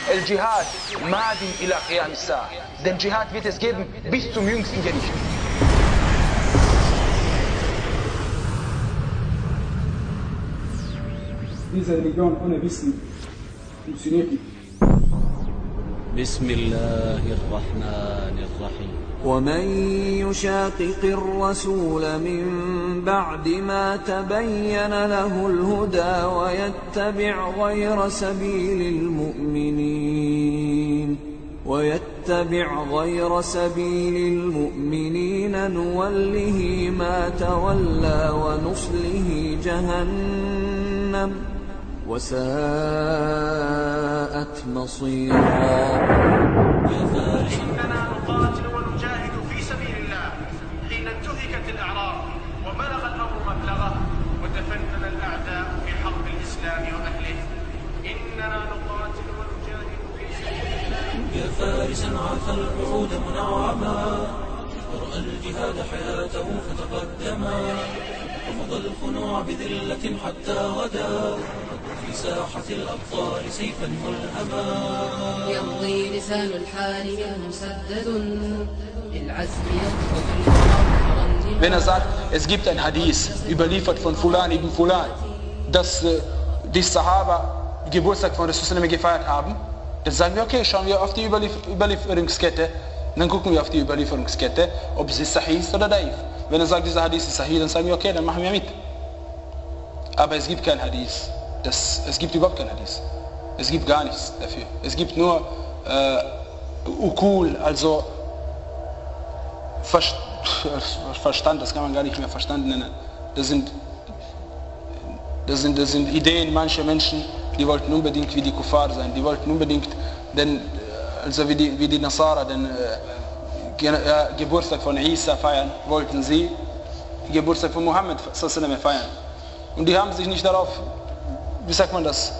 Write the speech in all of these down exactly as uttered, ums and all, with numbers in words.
El Dschihad madin ila qiyam as-sa'a. Den Dschihad wird es geben bis zum jüngsten Gericht. Diese Religion ohne Wissen funktioniert nicht. بسم الله الرحمن الرحيم ومن يشاقق الرسول من بعد ما تبين له الهدى ويتبع غير سبيل المؤمنين ويتبع غير سبيل المؤمنين نوله ما تولى ونصله جهنم وساءت مصيرا. إننا نقاتل ونجاهد في سبيل الله حين انتهكت الأعراض وبلغ الأمر مبلغه وتفنن الأعداء في حرب الإسلام وأهله. إننا نقاتل ونجاهد في سبيل الله. يا فارسا عاف الوعود منعما ورأى الجهاد حياته فتقدما وفضى الخنوع بذلة حتى غدا في ساحة الأبطال سيفا ملهما. يمضي لسان الحال منه مسدد للعزم يخطف. Wenn er sagt, es gibt ein Hadith, überliefert von Fulan ibn Fulan, dass äh, die Sahaba den Geburtstag von Rasul gefeiert haben, dann sagen wir, okay, schauen wir auf die Überlief Überlieferungskette, dann gucken wir auf die Überlieferungskette, ob sie sahih ist oder daif. Wenn er sagt, dieser Hadith ist sahih, dann sagen wir, okay, dann machen wir mit. Aber es gibt kein Hadith. Das, es gibt überhaupt kein Hadith. Es gibt gar nichts dafür. Es gibt nur äh, Ukul, also Verst Verstand, das kann man gar nicht mehr Verstand nennen. Das sind, das sind, das sind Ideen mancher Menschen, die wollten unbedingt wie die Kuffar sein. Die wollten unbedingt den, also wie die, wie die Nasara den äh, Ge äh, Geburtstag von Isa feiern, wollten sie den Geburtstag von Mohammed feiern. Und die haben sich nicht darauf, wie sagt man das?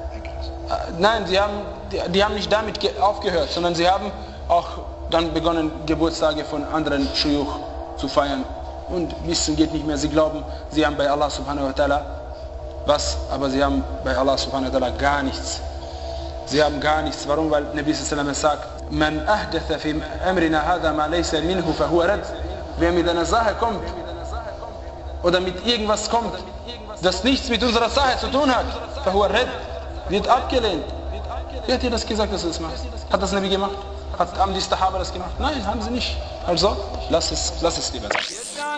Nein, sie haben, die, die haben nicht damit aufgehört, sondern sie haben auch dann begonnen, Geburtstage von anderen Shuyukh zu feiern. Und Wissen geht nicht mehr. Sie glauben, sie haben bei Allah subhanahu wa ta'ala was, aber sie haben bei Allah subhanahu wa ta'ala gar nichts. Sie haben gar nichts. Warum? Weil Nabi sallallahu alaihi wasallam sagt, Man ahdatha fi amrina hadha ma laysa minhu fa huwa rad. Wer mit einer Sache kommt oder mit irgendwas kommt, das nichts mit unserer Sache zu tun hat, fa huwa rad, wird abgelehnt. Wer hat dir das gesagt, dass du das machst? Hat das Nabi gemacht? Hat, haben die Sahaba das gemacht? Nein, haben sie nicht. Also, lass es, lass es lieber sein.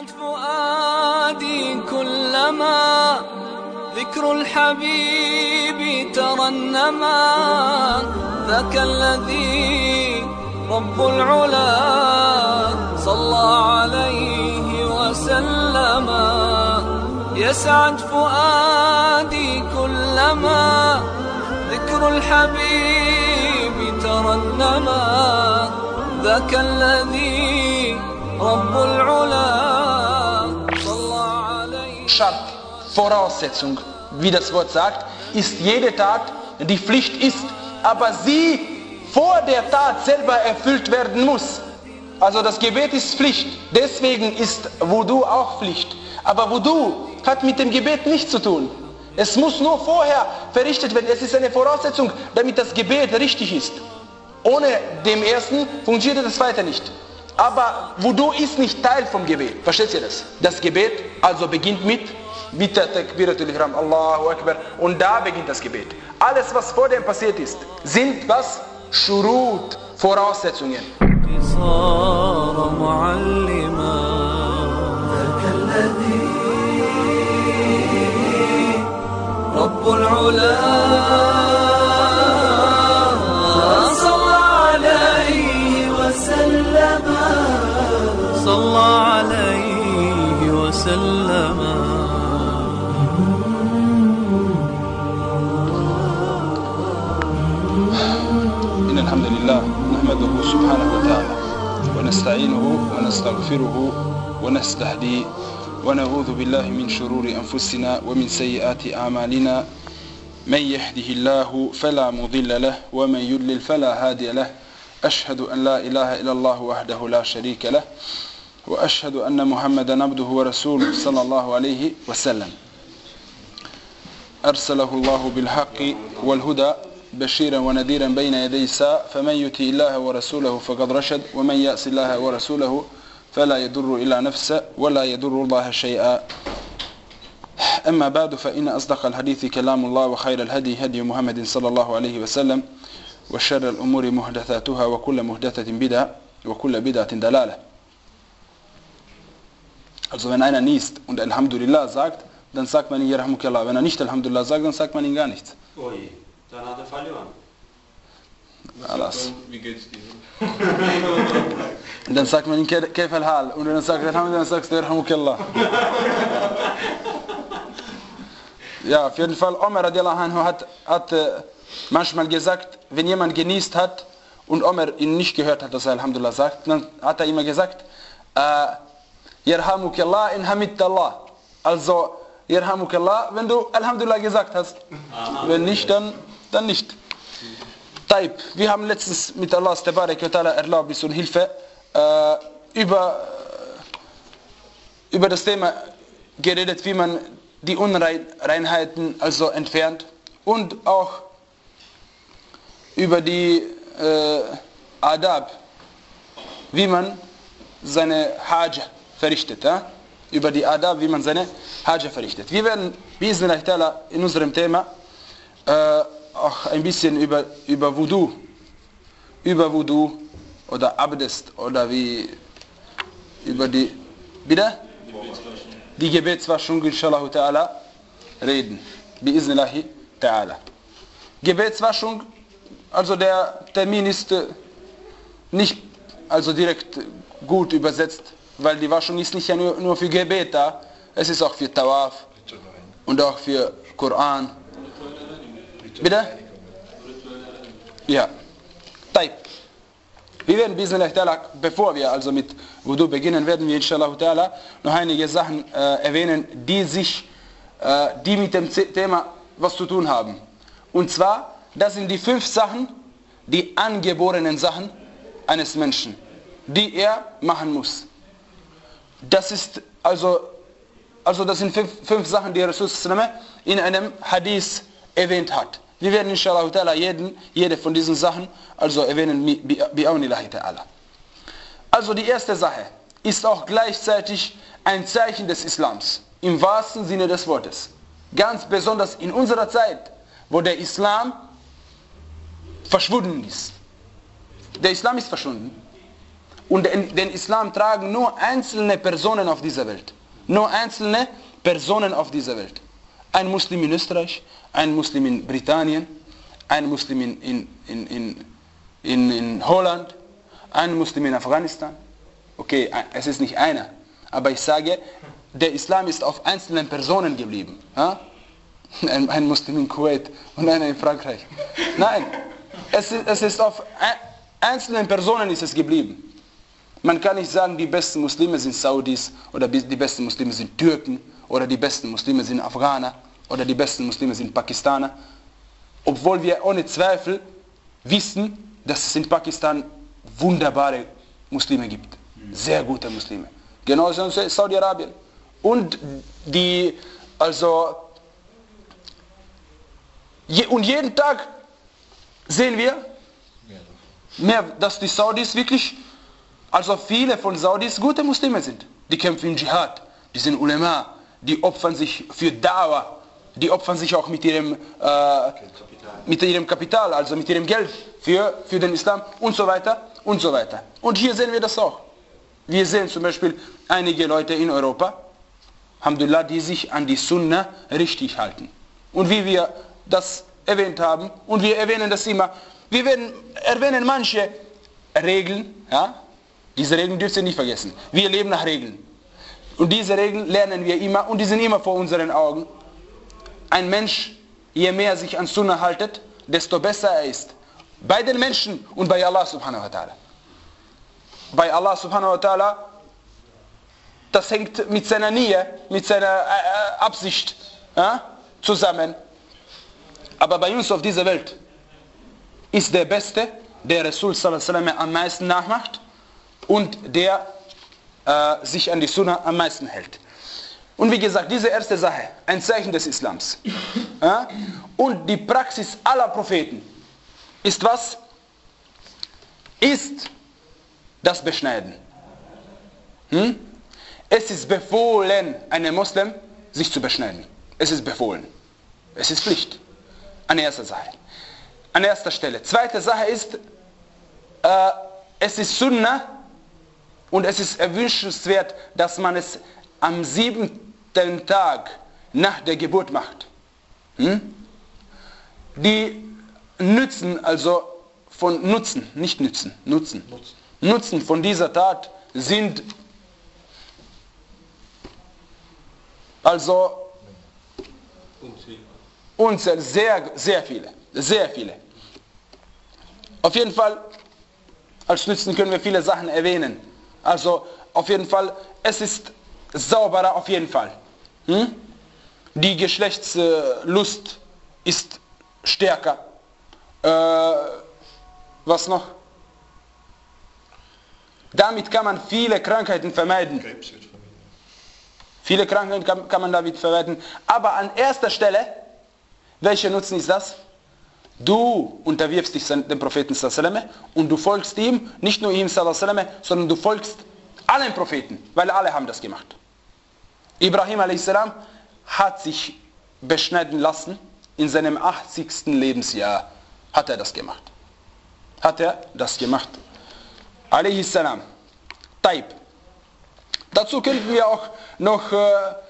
ذكر الحبيب ترنما ذاك الذي رب العلا صلى عليه وسلم. يسعد فؤادي كلما ذكر الحبيب ترنما ذاك الذي رب العلا صلى عليه. Voraussetzung, wie das Wort sagt, ist jede Tat, die Pflicht ist, aber sie vor der Tat selber erfüllt werden muss. Also das Gebet ist Pflicht, deswegen ist Wudu auch Pflicht. Aber Wudu hat mit dem Gebet nichts zu tun. Es muss nur vorher verrichtet werden, es ist eine Voraussetzung, damit das Gebet richtig ist. Ohne dem ersten funktioniert das weiter nicht. Aber Wudu ist nicht Teil vom Gebet, versteht ihr das? Das Gebet also beginnt mit mit der Takbiratul Ihram, Allahu Akbar, und da beginnt das Gebet. Alles, was vor dem passiert ist, sind was? Shurut, Voraussetzungen. إن الحمد لله نحمده سبحانه وتعالى ونستعينه ونستغفره ونستهديه ونعوذ بالله من شرور أنفسنا ومن سيئات أعمالنا. من يهده الله فلا مضل له ومن يضلل فلا هادي له. أشهد أن لا إله إلا الله وحده لا شريك له وأشهد أن محمدا عبده ورسوله صلى الله عليه وسلم. أرسله الله بالحق والهدى بشيرا ونذيرا بين يدي الساعة فمن يطع الله ورسوله فقد رشد ومن يعص الله ورسوله فلا يضر إلا نفسه ولا يضر الله شيئا. أما بعد فإن أصدق الحديث كلام الله وخير الهدي هدي محمد صلى الله عليه وسلم وشر الأمور محدثاتها وكل محدثة بدعة وكل بدعة ضلالة. Also wenn einer niest und Alhamdulillah sagt, dann sagt man ihn Yarhamukallah. Wenn er nicht Alhamdulillah sagt, dann sagt man ihm gar nichts. Ui, dann hat er verloren. Alles. Wie geht's dir? Und dann sagt man ihm Kaif al-Hal. Und wenn er sagt Alhamdulillah, dann sagst du Yarhamukallah. Ja, auf jeden Fall, Omar radiallahu anhu hat, hat äh, manchmal gesagt, wenn jemand genießt hat und Omar ihn nicht gehört hat, dass er Alhamdulillah sagt, dann hat er immer gesagt, äh, Yarhamukallah in Hamidallah. Also, Yarhamukallah, wenn du Alhamdulillah gesagt hast. Wenn nicht, dann, dann nicht. Taib, wir haben letztens mit Allahs Tabarak wa Ta'ala Erlaubnis und Hilfe äh, über, über das Thema geredet, wie man die Unreinheiten also entfernt und auch über die äh, Adab, wie man seine Hajj verrichtet. Ja? Über die Adab, wie man seine Hajj verrichtet. Wir werden in unserem Thema äh, auch ein bisschen über, über Wudu, über Wudu oder Abdest oder wie über die, bitte? Die Gebetswaschung inshallah ta'ala reden. Bi'iznillahi ta'ala. Gebetswaschung, also der Termin ist nicht also direkt gut übersetzt, weil die Waschung ist nicht ja nur, nur für Gebet da, es ist auch für Tawaf und auch für Koran. Bitte? Ja. Taib. Wir werden bismillah, bevor wir also mit Wudu beginnen, werden wir inshallah ta'ala noch einige Sachen äh, erwähnen, die sich, äh, die mit dem Thema was zu tun haben. Und zwar, das sind die fünf Sachen, die angeborenen Sachen eines Menschen, die er machen muss. Das ist also, also das sind fünf, fünf Sachen, die Rasul in einem Hadith erwähnt hat. Wir werden inshallah ta'ala jeden, jede von diesen Sachen also erwähnen, bi'awnillahi ta'ala. Also die erste Sache ist auch gleichzeitig ein Zeichen des Islams, im wahrsten Sinne des Wortes. Ganz besonders in unserer Zeit, wo der Islam verschwunden ist. Der Islam ist verschwunden. Und den Islam tragen nur einzelne Personen auf dieser Welt. Nur einzelne Personen auf dieser Welt. Ein Muslim in Österreich, ein Muslim in Britannien, ein Muslim in, in, in, in, in Holland, ein Muslim in Afghanistan. Okay, es ist nicht einer. Aber ich sage, der Islam ist auf einzelnen Personen geblieben. Ja? Ein, ein Muslim in Kuwait und einer in Frankreich. Nein, es ist, es ist auf einzelnen Personen ist es geblieben. Man kann nicht sagen, die besten Muslime sind Saudis oder die besten Muslime sind Türken oder die besten Muslime sind Afghaner oder die besten Muslime sind Pakistaner. Obwohl wir ohne Zweifel wissen, dass es in Pakistan wunderbare Muslime gibt. Sehr gute Muslime. Genauso in Saudi-Arabien. Und die, also, je, und jeden Tag sehen wir, mehr, dass die Saudis wirklich, also viele von Saudis gute Muslime sind. Die kämpfen im Dschihad, die sind Ulema, die opfern sich für Da'wah, die opfern sich auch mit ihrem, äh, mit ihrem Kapital, also mit ihrem Geld für, für den Islam und so weiter und so weiter. Und hier sehen wir das auch. Wir sehen zum Beispiel einige Leute in Europa, Alhamdulillah, die sich an die Sunna richtig halten. Und wie wir das erwähnt haben, und wir erwähnen das immer, wir werden, erwähnen manche Regeln, ja, diese Regeln dürft ihr nicht vergessen. Wir leben nach Regeln. Und diese Regeln lernen wir immer und die sind immer vor unseren Augen. Ein Mensch, je mehr sich an Sunna haltet, desto besser er ist. Bei den Menschen und bei Allah subhanahu wa ta'ala. Bei Allah subhanahu wa ta'ala, das hängt mit seiner Nähe, mit seiner äh, Absicht ja, zusammen. Aber bei uns auf dieser Welt ist der Beste, der Rasul sallallahu alaihi wasallam am meisten nachmacht und der äh, sich an die Sunna am meisten hält. Und wie gesagt, diese erste Sache, ein Zeichen des Islams. Ja? Und die Praxis aller Propheten, ist was? Ist das Beschneiden. Hm? Es ist befohlen, einem Muslim sich zu beschneiden. Es ist befohlen. Es ist Pflicht. An erster Sache. An erster Stelle. Zweite Sache ist, äh, es ist Sunnah und es ist erwünschenswert, dass man es am siebten Tag nach der Geburt macht. Hm? Die Nützen, also von Nutzen, nicht Nützen, Nutzen. Nutzen. Nutzen von dieser Tat sind also unzählig, sehr, sehr viele, sehr viele. Auf jeden Fall, als Nützen können wir viele Sachen erwähnen. Also auf jeden Fall, es ist sauberer auf jeden Fall. Hm? Die Geschlechtslust ist stärker. Äh, was noch? Damit kann man viele Krankheiten vermeiden. Krebs wird vermieden. Viele Krankheiten kann, kann man damit vermeiden. Aber an erster Stelle, welcher Nutzen ist das? Du unterwirfst dich dem Propheten sallallahu und du folgst ihm, nicht nur ihm sallallahu, sondern du folgst allen Propheten, weil alle haben das gemacht. Ibrahim a s. hat sich beschneiden lassen, in seinem achtzigsten Lebensjahr hat er das gemacht. Hat er das gemacht. Alayhi salam. Taib. Dazu könnten wir auch noch äh,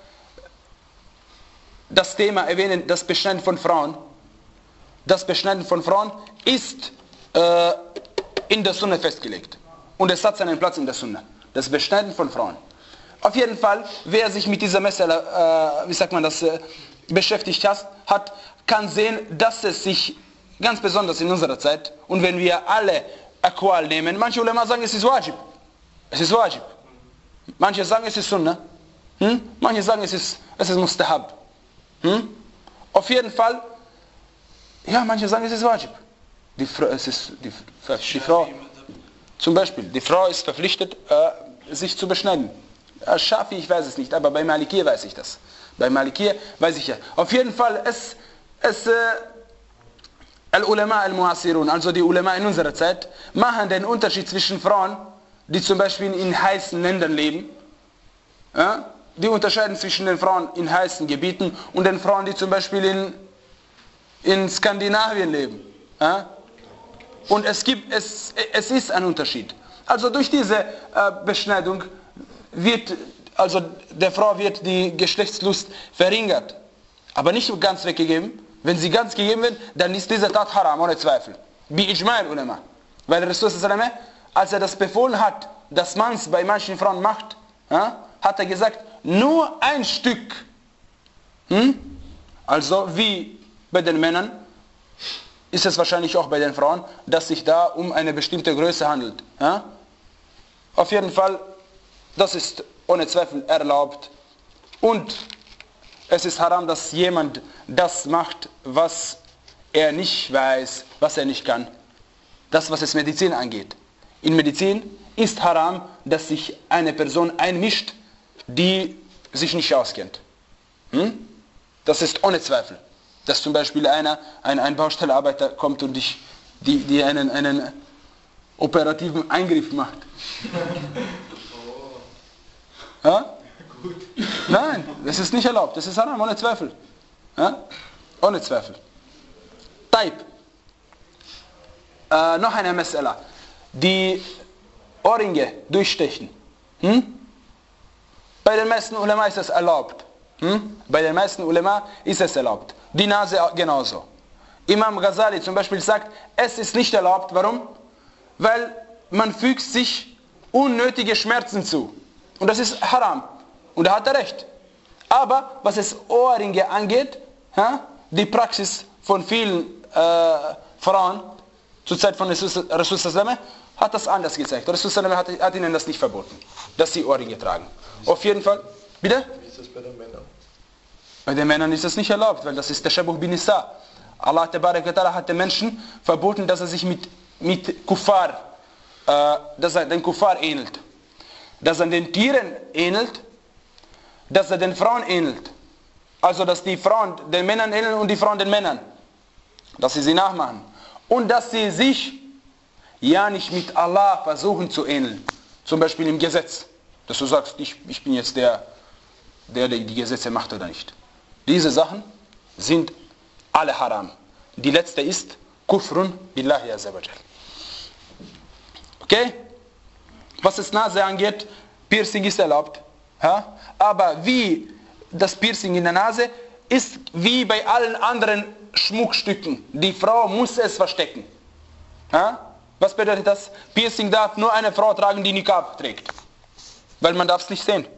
das Thema erwähnen, das Beschneiden von Frauen. Das Beschneiden von Frauen ist äh, in der Sunna festgelegt. Und es hat seinen Platz in der Sunna. Das Beschneiden von Frauen. Auf jeden Fall, wer sich mit dieser Messer, äh, wie sagt man das, äh, beschäftigt hat, hat, kann sehen, dass es sich ganz besonders in unserer Zeit, und wenn wir alle Aqwal nehmen, manche Ulema sagen, es ist Wajib. Es ist Wajib. Manche sagen, es ist Sunnah. Hm? Manche sagen, es ist, es ist Mustahab. Hm? Auf jeden Fall, ja, manche sagen, es ist Wajib. Die, es ist die, die Frau, zum Beispiel, die Frau ist verpflichtet, äh, sich zu beschneiden. Schafi, ich weiß es nicht, aber bei Malikir weiß ich das. Bei Malikir weiß ich ja. Auf jeden Fall, es, es, äh, Al-Ulama al-Muasirun, also die Ulama in unserer Zeit, machen den Unterschied zwischen Frauen, die zum Beispiel in heißen Ländern leben, ja, die unterscheiden zwischen den Frauen in heißen Gebieten und den Frauen, die zum Beispiel in, in Skandinavien leben. Ja. Und es gibt, es, es ist ein Unterschied. Also durch diese äh, Beschneidung wird, also der Frau wird die Geschlechtslust verringert, aber nicht ganz weggegeben. Wenn sie ganz gegeben wird, dann ist diese Tat haram, ohne Zweifel. Bi Ijma' al-Ulama. Weil Rasul sallallahu alaihi wasallam, als er das befohlen hat, dass man es bei manchen Frauen macht, ja, hat er gesagt, nur ein Stück. Hm? Also wie bei den Männern, ist es wahrscheinlich auch bei den Frauen, dass sich da um eine bestimmte Größe handelt. Ja? Auf jeden Fall, das ist ohne Zweifel erlaubt. Und es ist haram, dass jemand das macht, was er nicht weiß, was er nicht kann. Das, was es Medizin angeht. In Medizin ist haram, dass sich eine Person einmischt, die sich nicht auskennt. Hm? Das ist ohne Zweifel. Dass zum Beispiel einer, ein, ein Baustellenarbeiter kommt und dich, die, die einen, einen operativen Eingriff macht. Ja? Nein, das ist nicht erlaubt. Das ist haram, ohne Zweifel. Ja? Ohne Zweifel. Taib. Äh, noch eine Mas'ala. Die Ohrringe durchstechen. Hm? Bei den meisten Ulema ist es erlaubt. Hm? Bei den meisten Ulema ist es erlaubt. Die Nase genauso. Imam Ghazali zum Beispiel sagt, es ist nicht erlaubt. Warum? Weil man fügt sich unnötige Schmerzen zu. Und das ist haram. Und da hat er recht. Aber was es Ohrringe angeht, ja, die Praxis von vielen äh, Frauen zur Zeit von Rasul sallallahu hat das anders gezeigt. Rasul sallallahu hat, hat ihnen das nicht verboten, dass sie Ohrringe tragen. Auf jeden Fall. Bitte? Wie ist das bei den Männern? Bei den Männern ist das nicht erlaubt, weil das ist der Shabuh bin Nisa. Allah Ta'ala hat den Menschen verboten, dass er sich mit, mit Kuffar, äh, dass er den Kuffar ähnelt. Dass er den Tieren ähnelt, dass er den Frauen ähnelt. Also dass die Frauen den Männern ähneln und die Frauen den Männern. Dass sie sie nachmachen. und dass sie sich ja nicht mit Allah versuchen zu ähneln. Zum Beispiel im Gesetz. Dass du sagst, ich, ich bin jetzt der, der, der die Gesetze macht oder nicht. Diese Sachen sind alle haram. Die letzte ist Kufrun billahi azza wa jal. Okay? Was das Nase angeht, Piercing ist erlaubt. Ja? Aber wie das Piercing in der Nase ist wie bei allen anderen Schmuckstücken. Die Frau muss es verstecken. Ja? Was bedeutet das? Piercing darf nur eine Frau tragen, die Niqab trägt. Weil man darf es nicht sehen.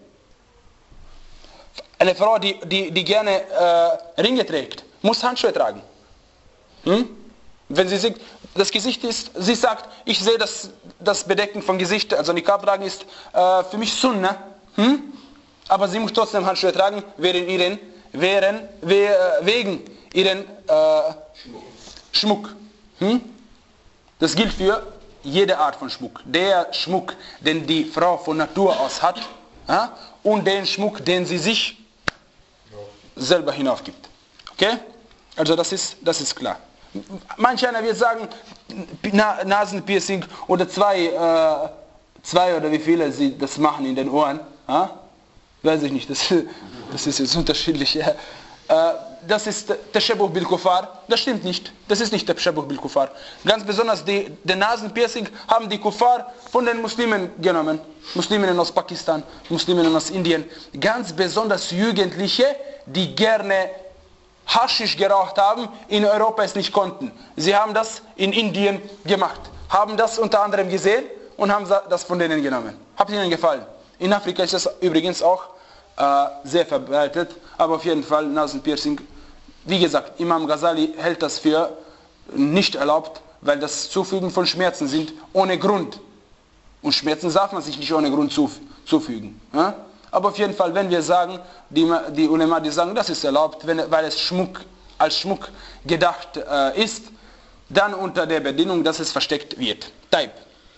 Eine Frau, die, die, die gerne äh, Ringe trägt, muss Handschuhe tragen. Hm? Wenn sie sieht, das Gesicht ist, sie sagt, ich sehe das, das Bedecken von Gesicht, also Niqab tragen ist äh, für mich Sunna. Hm? Aber sie muss trotzdem Handschuhe tragen, während ihren, während, we, wegen ihren äh, Schmuck. Hm? Das gilt für jede Art von Schmuck. Der Schmuck, den die Frau von Natur aus hat, ja, und den Schmuck, den sie sich selber hinaufgibt. Okay? Also das ist, das ist klar. Manch einer wird sagen, Na Nasenpiercing oder zwei, äh, zwei oder wie viele sie das machen in den Ohren. Ja? Weiß ich nicht, das, das ist jetzt unterschiedlich. Ja. Äh, das ist Tashabbuh bil Kuffar. Das stimmt nicht. Das ist nicht Tashabbuh bil Kuffar. Ganz besonders die, die Nasenpiercing haben die Kuffar von den Muslimen genommen. Musliminnen aus Pakistan, Musliminnen aus Indien. Ganz besonders Jugendliche, die gerne Haschisch geraucht haben, in Europa es nicht konnten. Sie haben das in Indien gemacht. Haben das unter anderem gesehen und haben das von denen genommen. Hat ihnen gefallen. In Afrika ist das übrigens auch äh, sehr verbreitet. Aber auf jeden Fall Nasenpiercing. Wie gesagt, Imam Ghazali hält das für nicht erlaubt, weil das Zufügen von Schmerzen sind ohne Grund. Und Schmerzen darf man sich nicht ohne Grund zufügen. Ja? Aber auf jeden Fall, wenn wir sagen, die, die Ulema, die sagen, das ist erlaubt, wenn, weil es Schmuck, als Schmuck gedacht äh, ist, dann unter der Bedingung, dass es versteckt wird. Taib.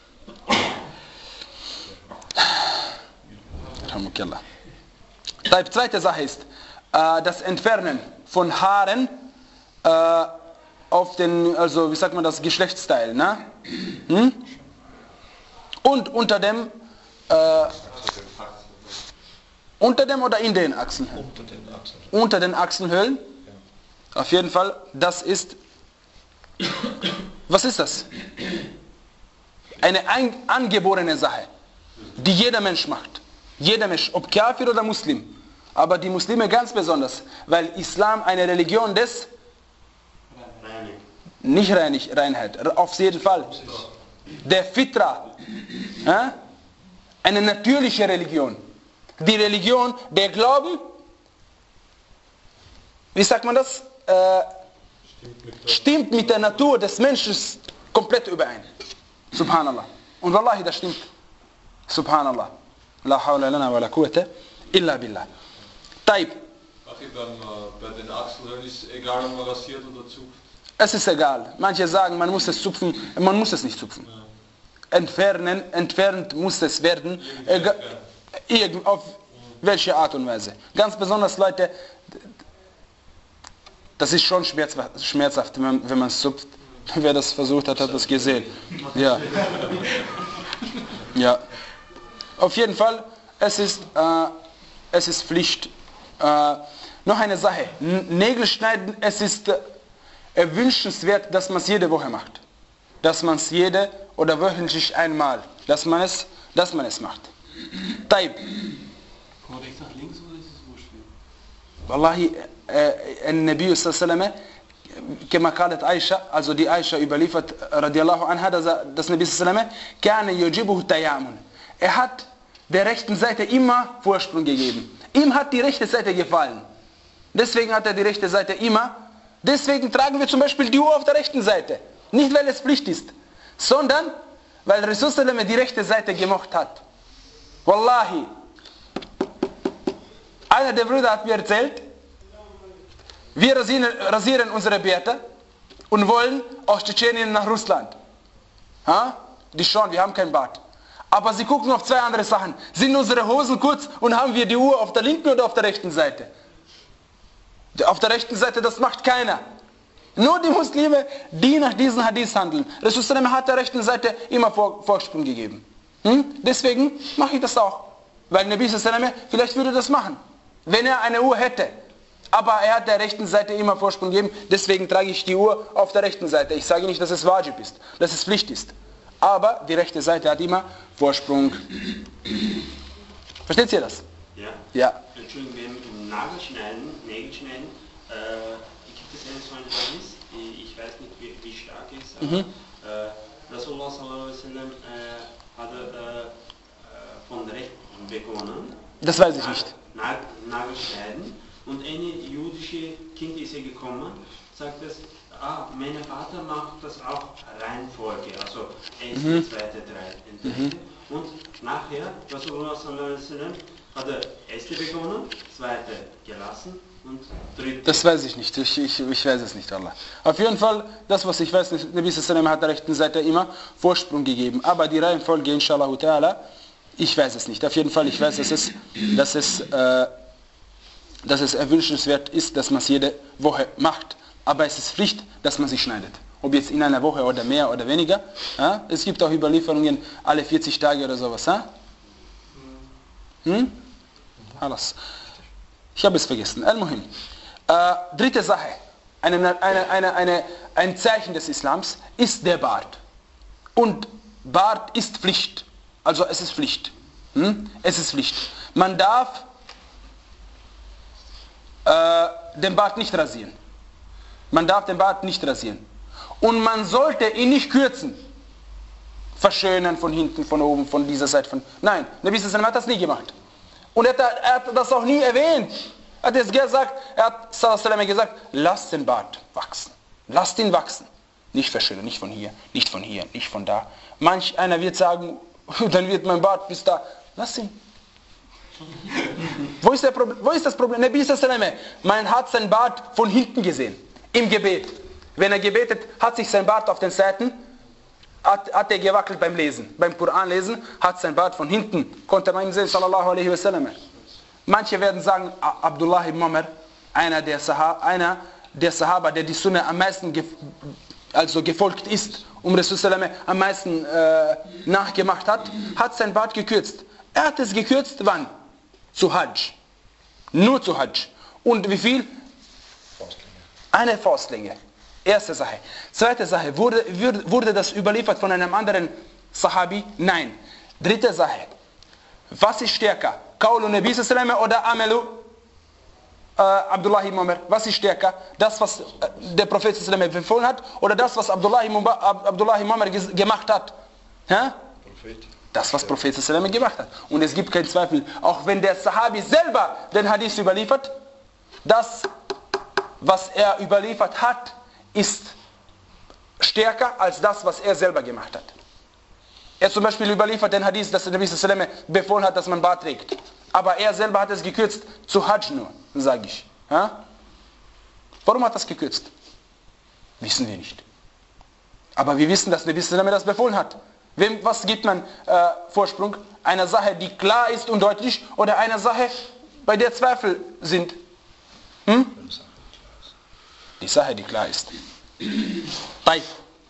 Taib. Zweite Sache ist, äh, das Entfernen von Haaren äh, auf den, also wie sagt man das, Geschlechtsteil. Ne? Hm? Und unter dem, äh, unter dem oder in den Achselhöhlen? Unter den Achselhöhlen. Unter den Achselhöhlen? Ja. Auf jeden Fall, das ist, was ist das? Eine ein, angeborene Sache, die jeder Mensch macht. Jeder Mensch, ob Kafir oder Muslim. Aber die Muslime ganz besonders, weil Islam eine Religion des Reinig. Nicht Reinig, Reinheit, auf jeden Fall. Der Fitra. Ja? Eine natürliche Religion. Die Religion, der Glauben, wie sagt man das? Äh, stimmt, mit stimmt mit der Natur des Menschen komplett überein. Subhanallah. Und Wallahi, das stimmt. Subhanallah. La hawla lana wa la quwwata illa billah. Taib. Bei den Achselhöhlen ist es egal, ob man rasiert oder zupft? Es ist egal. Manche sagen, man muss es zupfen, man muss es nicht zupfen. Ja. Entfernen, entfernt muss es werden. Egal, irgend, auf welche Art und Weise. Ganz besonders Leute, das ist schon schmerzhaft, wenn man es zupft. Wer das versucht hat, hat das gesehen. Ja. Ja. Auf jeden Fall, es ist, äh, es ist Pflicht. Äh, noch eine Sache. Nägel schneiden, es ist äh, wünschenswert, dass man es jede Woche macht. Dass man es jede oder wöchentlich einmal, dass man es, dass man es macht. Taib. Von rechts nach links oder ist es wurscht? Wallahi, النبي صلى الله عليه وسلم كما قالت عائشة, also die Aisha überliefert radiallahu anha, dass das Nabi صلى الله عليه وسلم كان يجيبه تيامن. Er hat der rechten Seite immer Vorsprung gegeben. Ihm hat die rechte Seite gefallen. Deswegen hat er die rechte Seite immer. Deswegen tragen wir zum Beispiel die Uhr auf der rechten Seite. Nicht weil es Pflicht ist, sondern weil Rasul sallallahu alaihi wasallam die rechte Seite gemocht hat. Wallahi. Einer der Brüder hat mir erzählt, wir rasieren, rasieren unsere Bärte und wollen aus Tschetschenien nach Russland. Ha? Die schauen, wir haben kein Bart. Aber sie gucken auf zwei andere Sachen. Sind unsere Hosen kurz und haben wir die Uhr auf der linken oder auf der rechten Seite? Auf der rechten Seite, das macht keiner. Nur die Muslime, die nach diesem Hadith handeln. Rasul hat der rechten Seite immer Vor Vorsprung gegeben. Hm? Deswegen mache ich das auch. Weil Nabi vielleicht würde das machen, wenn er eine Uhr hätte. Aber er hat der rechten Seite immer Vorsprung gegeben. Deswegen trage ich die Uhr auf der rechten Seite. Ich sage nicht, dass es Wajib ist, dass es Pflicht ist. Aber die rechte Seite hat immer Vorsprung. Versteht ihr das? Ja. Ja. Entschuldigung, beim Nagelschneiden, Nägelschneiden, äh, gibt es einen so einen Hadith, ich weiß nicht, wie, wie stark es ist, aber Mhm. äh, Rasulullah sallallahu alaihi wasallam äh, hat äh, von rechts begonnen. Das weiß ich nicht. Nag Nagelschneiden. Und eine jüdische Kind ist hier gekommen, sagt es, ah, mein Vater macht das auch Reihenfolge, also erste, Mhm. zweite, dritte. Mhm. Und nachher, Rasulullah sallallahu alaihi wasallam hat er erste begonnen, zweite gelassen und dritte. Das weiß ich nicht. Ich, ich, ich weiß es nicht, Allah. Auf jeden Fall, das was ich weiß, Nabi sallam hat der rechten Seite immer Vorsprung gegeben. Aber die Reihenfolge, inshallah ta'ala, ich weiß es nicht. Auf jeden Fall, ich weiß, dass es, dass es, äh, dass es erwünschenswert ist, dass man es jede Woche macht. Aber es ist Pflicht, dass man sich schneidet. Ob jetzt in einer Woche oder mehr oder weniger. Ja? Es gibt auch Überlieferungen alle vierzig Tage oder sowas. Ja? Hm? Alles. Ich habe es vergessen. Al-Muhim. Äh, dritte Sache. Eine, eine, eine, eine, ein Zeichen des Islams ist der Bart. Und Bart ist Pflicht. Also es ist Pflicht. Hm? Es ist Pflicht. Man darf äh, den Bart nicht rasieren. Man darf den Bart nicht rasieren. Und man sollte ihn nicht kürzen. Verschönern von hinten, von oben, von dieser Seite. Von Nein, Nabi sallam hat das nie gemacht. Und er hat, er hat das auch nie erwähnt. Er hat es gesagt, er hat sallam gesagt, lasst den Bart wachsen. Lasst ihn wachsen. Nicht verschönern, nicht von hier, nicht von hier, nicht von da. Manch einer wird sagen, dann wird mein Bart bis da. Lass ihn. Wo ist, der Problem? Wo ist das Problem? Nabi sallam, man hat sein Bart von hinten gesehen. Im Gebet. Wenn er gebetet, hat sich sein Bart auf den Seiten, hat, hat er gewackelt beim Lesen. Beim Koran lesen, hat sein Bart von hinten, konnte man ihn sehen, sallallahu alaihi wasallam. Manche werden sagen, Abdullah ibn Umar, einer der, Sahaba, einer der Sahaba, der die Sunna am meisten ge, also gefolgt ist, um Rasul sallam am meisten äh, nachgemacht hat, hat sein Bart gekürzt. Er hat es gekürzt, wann? Zu Hajj. Nur zu Hajj. Und wie viel? Eine Faustlänge. Erste Sache. Zweite Sache. Wurde, wurde das überliefert von einem anderen Sahabi? Nein. Dritte Sache. Was ist stärker? Qaulu Nabi sallam oder Amalu äh, Abdullah ibn Umar? Was ist stärker? Das, was äh, der Prophet sallam befohlen hat oder das, was Abdullah ibn Umar gemacht hat? Ja? Das, was Prophet sallam gemacht hat. Und es gibt keinen Zweifel, auch wenn der Sahabi selber den Hadith überliefert, das, was er überliefert hat, ist stärker als das, was er selber gemacht hat. Er zum Beispiel überliefert den Hadith, dass der Nabi sallam befohlen hat, dass man Bart trägt. Aber er selber hat es gekürzt, zu Hajj nur, sage ich. Ja? Warum hat er das gekürzt? Wissen wir nicht. Aber wir wissen, dass der Nabi sallam das befohlen hat. Wem, was gibt man äh, Vorsprung? Einer Sache, die klar ist und deutlich, oder einer Sache, bei der Zweifel sind? Hm? Die Sache, die klar ist. Taib.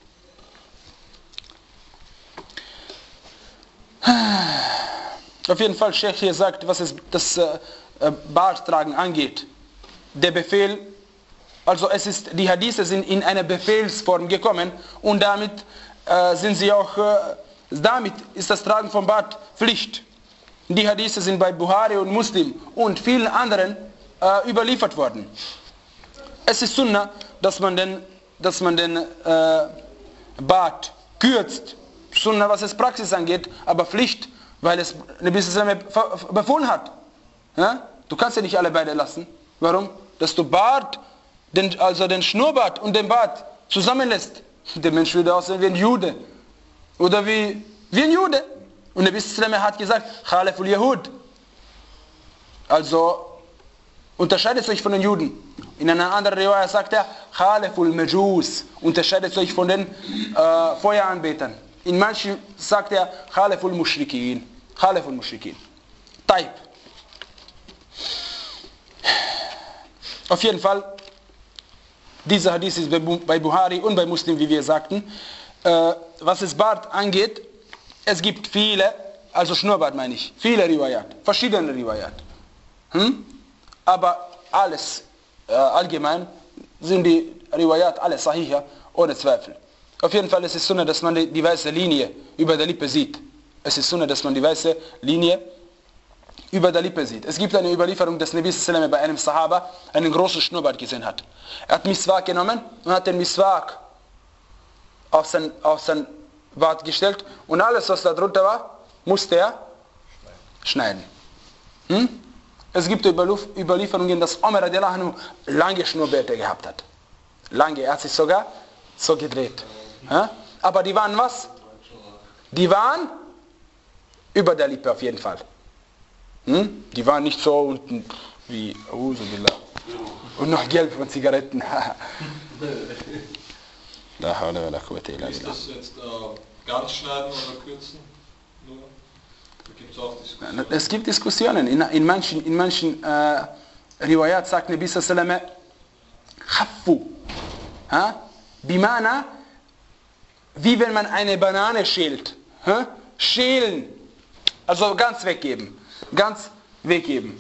Auf jeden Fall, Sheikh hier sagt, was es das äh, Barttragen angeht. Der Befehl, also es ist, die Hadithe sind in einer Befehlsform gekommen und damit äh, sind sie auch, äh, damit ist das Tragen von Bart Pflicht. Die Hadithe sind bei Buhari und Muslim und vielen anderen äh, überliefert worden. Es ist Sunnah, dass man den, dass man den äh, Bart kürzt. Sunnah, was es Praxis angeht, aber Pflicht, weil es Nabi sallam befohlen hat. Ja? Du kannst ja nicht alle beide lassen. Warum? Dass du Bart, den, also den Schnurrbart und den Bart zusammenlässt. Der Mensch würde aussehen wie ein Jude. Oder wie, wie ein Jude. Und Nabi sallam hat gesagt, Khaliful Yahud. Also unterscheidet euch von den Juden. In einer anderen Riwaya sagt er, Khaliful Majus, unterscheidet euch von den äh, Feueranbetern. In manchen sagt er, Khaliful Mushrikin. Khaliful Mushrikin. Taib. Auf jeden Fall, Dieser Hadith ist bei Buhari und bei Muslim, wie wir sagten. Äh, was es Bart angeht, es gibt viele, also Schnurrbart meine ich, viele Riwayat, verschiedene Riwayat. Hm? Aber alles, äh, allgemein, sind die Riwayat alle Sahiha, ohne Zweifel. Auf jeden Fall ist es Sunna, dass man die, die weiße Linie über der Lippe sieht. Es ist Sunna, dass man die weiße Linie über der Lippe sieht. Es gibt eine Überlieferung, dass Nabi sallallahu alaihi wasallam bei einem Sahaba einen großen Schnurrbart gesehen hat. Er hat Miswak genommen und hat den Miswak auf sein, auf sein Bart gestellt und alles, was da drunter war, musste er schneiden. Hm? Es gibt Überlieferungen, dass Umar radiallahu anhu lange Schnurrbärte gehabt hat. Lange, er hat sich sogar so gedreht. Ja? Aber die waren was? Die waren über der Lippe auf jeden Fall. Hm? Die waren nicht so unten wie Auzubillah. Und noch gelb von Zigaretten. La hawla wa la quwwata illa billah. Ist das jetzt äh, ganz schneiden oder kürzen? Nur? Da gibt es auch Diskussionen. Es gibt Diskussionen. In, in manchen, in manchen äh, Riwayat sagt Nabi sallallahu alaihi wasallam Khaffu. Ha? Bimana, wie wenn man eine Banane schält. Ha? Schälen. Also ganz weggeben. Ganz weggeben.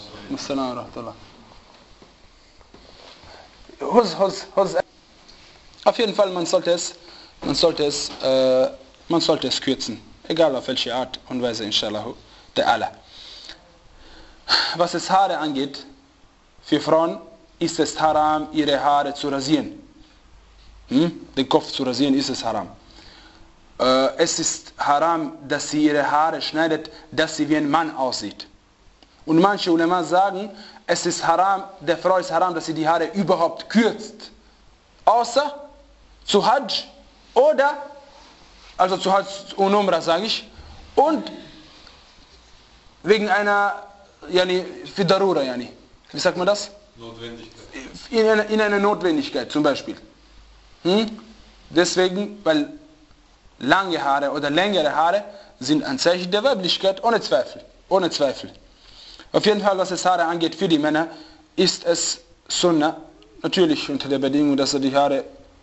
Auf jeden Fall, man sollte es, man sollte es, äh, man sollte es kürzen. Egal auf welche Art und Weise, inshallah ta'ala. Was es Haare angeht, für Frauen ist es haram, ihre Haare zu rasieren. Hm? Den Kopf zu rasieren ist es haram. Äh, es ist haram, dass sie ihre Haare schneidet, dass sie wie ein Mann aussieht. Und manche Ulema sagen, es ist haram, der Frau ist haram, dass sie die Haare überhaupt kürzt. Außer zu Hajj oder, also zu Hajj und Umrah sage ich, und wegen einer, yani, für Darura, yani. Wie sagt man das? Notwendigkeit. In einer, in einer Notwendigkeit zum Beispiel. Hm? Deswegen, weil lange Haare oder längere Haare sind ein Zeichen der Weiblichkeit, ohne Zweifel. Ohne Zweifel. Auf jeden Fall, was es Haare angeht für die Männer, ist es Sunnah, natürlich unter der Bedingung, dass er die Haare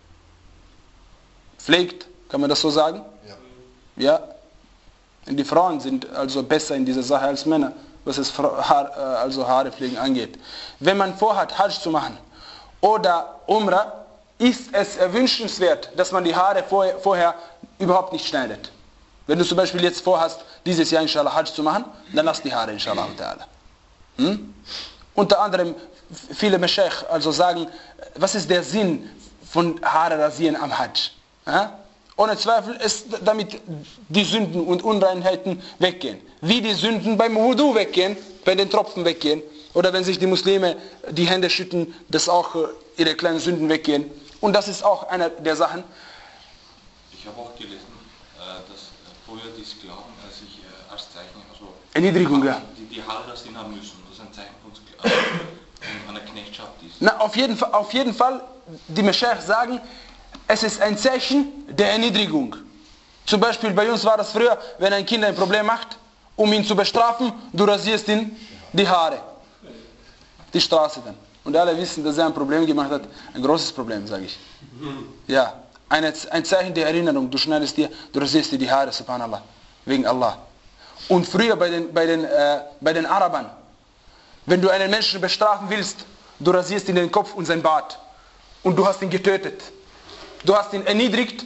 pflegt, kann man das so sagen? Ja. Ja. Und die Frauen sind also besser in dieser Sache als Männer, was es Haar, also Haare pflegen angeht. Wenn man vorhat, Hajj zu machen oder Umrah, ist es erwünschenswert, dass man die Haare vorher, vorher überhaupt nicht schneidet. Wenn du zum Beispiel jetzt vorhast, dieses Jahr inshallah Hajj zu machen, dann lass die Haare inshallah ta'ala. Hm? Unter anderem viele Mashaykh also sagen, was ist der Sinn von Haare rasieren am Hajj? Ja? Ohne Zweifel ist damit die Sünden und Unreinheiten weggehen. Wie die Sünden beim Wudu weggehen, wenn den Tropfen weggehen, oder wenn sich die Muslime die Hände schütten, dass auch ihre kleinen Sünden weggehen. Und das ist auch eine der Sachen. Ich habe auch gelesen, dass früher die Sklaven sich als Zeichen, also Erniedrigung, ja. Die, die Haare rasieren haben müssen. Das ist ein Zeichen von Sklaven, von einer Knechtschaft ist. Na, auf jeden Fall, auf jeden Fall, die Mashaykh sagen, es ist ein Zeichen der Erniedrigung. Zum Beispiel bei uns war das früher, wenn ein Kind ein Problem macht, um ihn zu bestrafen, du rasierst ihm die Haare. Die Straße dann. Und alle wissen, dass er ein Problem gemacht hat. Ein großes Problem, sage ich. Ja, eine, ein Zeichen der Erinnerung. Du schneidest dir, du rasierst dir die Haare, subhanallah. Wegen Allah. Und früher bei den, bei den, äh, bei den Arabern, wenn du einen Menschen bestrafen willst, du rasierst ihm den Kopf und sein Bart. Und du hast ihn getötet. Du hast ihn erniedrigt.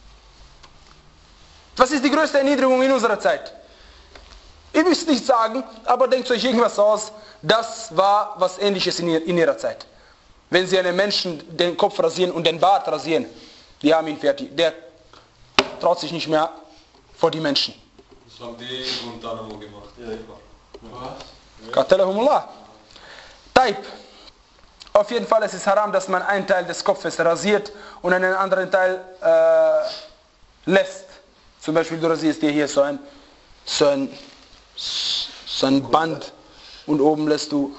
Was ist die größte Erniedrigung in unserer Zeit? Ihr müsst nicht sagen, aber denkt euch irgendwas aus. Das war was Ähnliches in, ihr, in ihrer Zeit. Wenn sie einem Menschen den Kopf rasieren und den Bart rasieren, die haben ihn fertig. Der traut sich nicht mehr vor die Menschen. Das haben die in Guantanamo gemacht. Ja, was? Qatalahumullah. Taib. Auf jeden Fall ist es haram, dass man einen Teil des Kopfes rasiert und einen anderen Teil äh, lässt. Zum Beispiel du rasierst dir hier so ein, so ein, so ein Band und oben lässt du,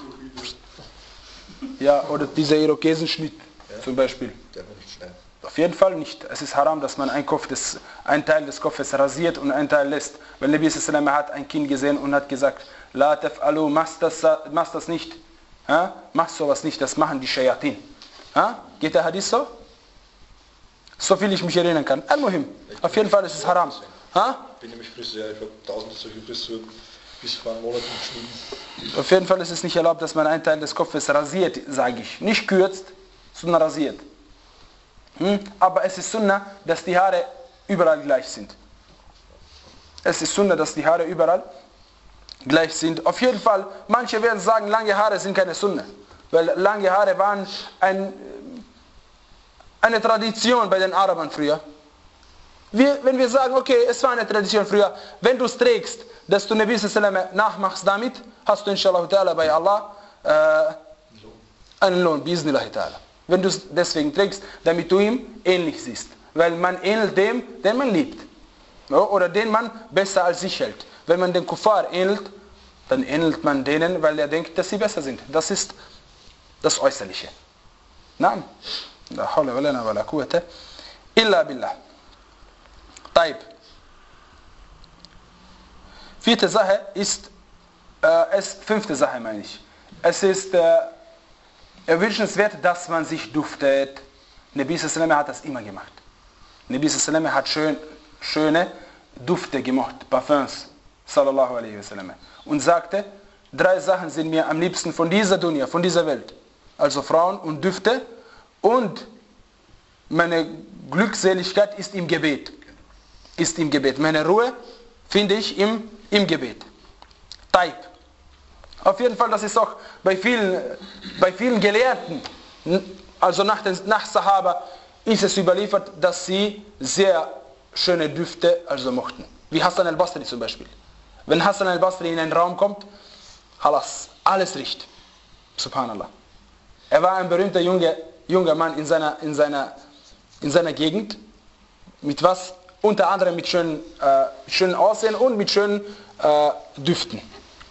ja, oder dieser Irokesenschnitt zum Beispiel. Auf jeden Fall nicht. Es ist haram, dass man einen, Kopf des, einen Teil des Kopfes rasiert und einen Teil lässt. Weil Nabi sallallahu alaihi wasallam hat ein Kind gesehen und hat gesagt, La taf'alu, machst das, machst das nicht. Ja? Mach sowas nicht, das machen die Shayatin. Ha? Geht der Hadith so? So viel ich mich erinnern kann. Al-Muhim. Auf jeden Fall ist es haram. Ha? Ich bin nämlich Friseur, ich habe tausende solche Frisuren bis vor einem Monat geschnitten. Auf jeden Fall ist es nicht erlaubt, dass man einen Teil des Kopfes rasiert, sage ich. Nicht kürzt, sondern rasiert. Hm? Aber es ist Sunna, dass die Haare überall gleich sind. Es ist Sunna, dass die Haare überall gleich sind. Auf jeden Fall, manche werden sagen, lange Haare sind keine Sunna. Weil lange Haare waren ein, eine Tradition bei den Arabern früher. Wir, wenn wir sagen, okay, es war eine Tradition früher, wenn du es trägst, dass du Nabi sallallahu alaihi wasallam nachmachst damit, hast du inshallah ta'ala bei Allah äh, einen Lohn, bi'iznillahi ta'ala. Wenn du es deswegen trägst, damit du ihm ähnlich siehst. Weil man ähnelt dem, den man liebt. Oder den man besser als sich hält. Wenn man den Kuffar ähnelt, dann ähnelt man denen, weil er denkt, dass sie besser sind. Das ist das Äußerliche. Naam. La hawla wa lana wa la quwwata illa billah. Taib. Vierte Sache ist, äh, es, fünfte Sache meine ich. Es ist äh, erwünschenswert, dass man sich duftet. Nabi sallallahu alaihi wasallam hat das immer gemacht. Nabi sallallahu alaihi wasallam hat schön, schöne Dufte gemacht, Parfums, sallallahu alaihi wasallam. Und sagte, drei Sachen sind mir am liebsten von dieser Dunya, von dieser Welt. Also Frauen und Düfte und meine Glückseligkeit ist im Gebet. Ist im Gebet. Meine Ruhe finde ich im, im Gebet. Taib. Auf jeden Fall, das ist auch bei vielen, bei vielen Gelehrten, also nach den nach Sahaba, ist es überliefert, dass sie sehr schöne Düfte also mochten. Wie Hassan al-Basri zum Beispiel. Wenn Hassan al-Basri in einen Raum kommt, halas, alles riecht. Subhanallah. Er war ein berühmter junger, junger Mann in seiner, in, seiner, in seiner Gegend. Mit was? Unter anderem mit schönen, äh, schönen Aussehen und mit schönen äh, Düften.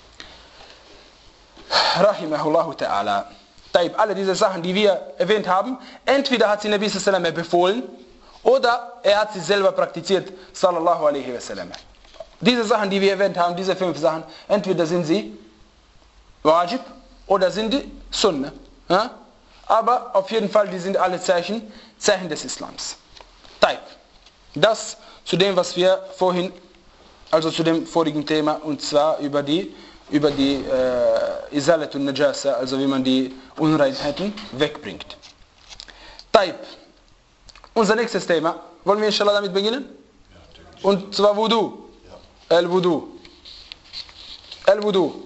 Rahimahullahu ta'ala. Taib, alle diese Sachen, die wir erwähnt haben, entweder hat sie Nabi sallallahu alaihi wasallam befohlen oder er hat sie selber praktiziert, sallallahu alaihi wasallam. Diese Sachen, die wir erwähnt haben, diese fünf Sachen, entweder sind sie Wajib oder sind die Sunna. Ja? Aber auf jeden Fall, die sind alle Zeichen, Zeichen des Islams. Taib. Das zu dem, was wir vorhin, also zu dem vorigen Thema, und zwar über die, über die äh, Izalatun Najasa, also wie man die Unreinheiten wegbringt. Taib. Unser nächstes Thema, wollen wir inshallah damit beginnen? Und zwar Wudu. Al-Wudu. Al-Wudu.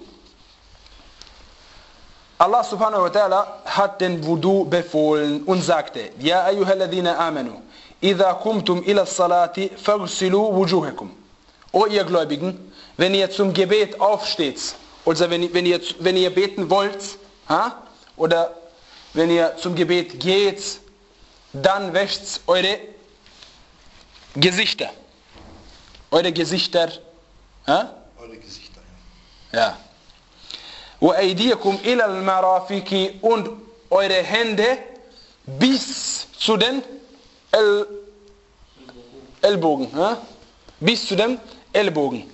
Allah subhanahu wa ta'ala hat den Wudu befohlen und sagte, Ja ayyuhalladhina amanu, idha kumtum ila salati faghsilu wujuhakum. O ihr Gläubigen, wenn ihr zum Gebet aufsteht, also wenn, wenn, ihr, wenn ihr beten wollt, ha? Oder wenn ihr zum Gebet geht, dann wäscht eure Gesichter. Eure Gesichter. Ha? Eure Gesichter, ja. Ja. وَأَيْدِيَكُمْ إِلَى الْمَرَافِقِ und eure Hände bis zu den El Ellbogen. Ja? Bis zu den Ellbogen.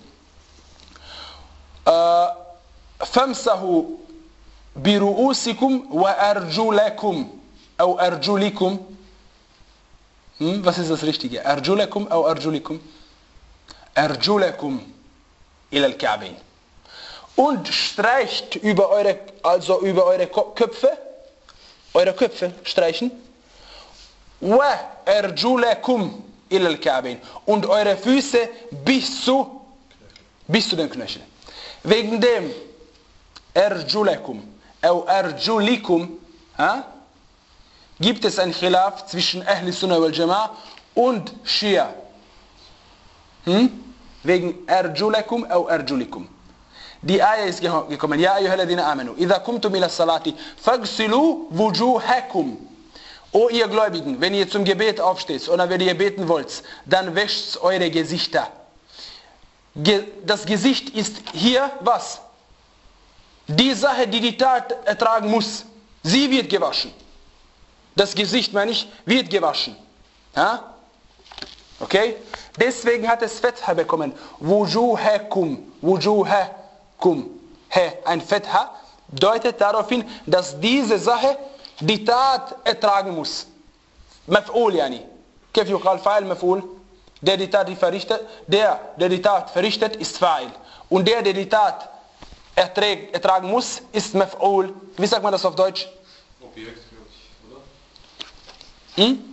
فَامْسَهُ بِرُؤُوسِكُمْ وَأَرْجُلَكُمْ أو أَرْجُلِكُمْ. Hm, was ist das Richtige? أَرْجُلَكُمْ أو أَرْجُلِكُمْ. أَرْجُلَكُمْ إِلَى الْكَعْبَيْنِ. Und streicht über eure, also über eure Köpfe, eure Köpfe streichen. Wa arjulakum ila al-Ka'bayn. Und eure Füße bis zu, bis zu den Knöcheln. Wegen dem arjulakum, au arjulikum, ha, gibt es ein Khilaf zwischen Ahli Sunnah wal Jama'a und Shia. Hm? Wegen arjulakum au arjulikum. Die Ayah ist gekommen, Ja ayyuhalladhina amanu, idha kumtum ila salati, faghsilu wujuhakum. O ihr Gläubigen, wenn ihr zum Gebet aufsteht oder wenn ihr beten wollt, dann wäscht eure Gesichter. Ge- das Gesicht ist hier was? Die Sache, die die Tat ertragen muss. Sie wird gewaschen. Das Gesicht, meine ich, wird gewaschen. Ja? Okay? Deswegen hat es Fetha bekommen. Wujuhakum. Wujuhakum. He, ein Fetha deutet darauf hin, dass diese Sache die Tat ertragen muss. Maf'ul yani. كيف يقال فاعل مفعول? Der die Tat verrichtet, der, der die Tat verrichtet, ist Fa'il. Und der, der die Tat erträg, ertragen muss, ist Maf'ul. Wie sagt man das auf Deutsch? Objekt, glaube ich, oder? Hm?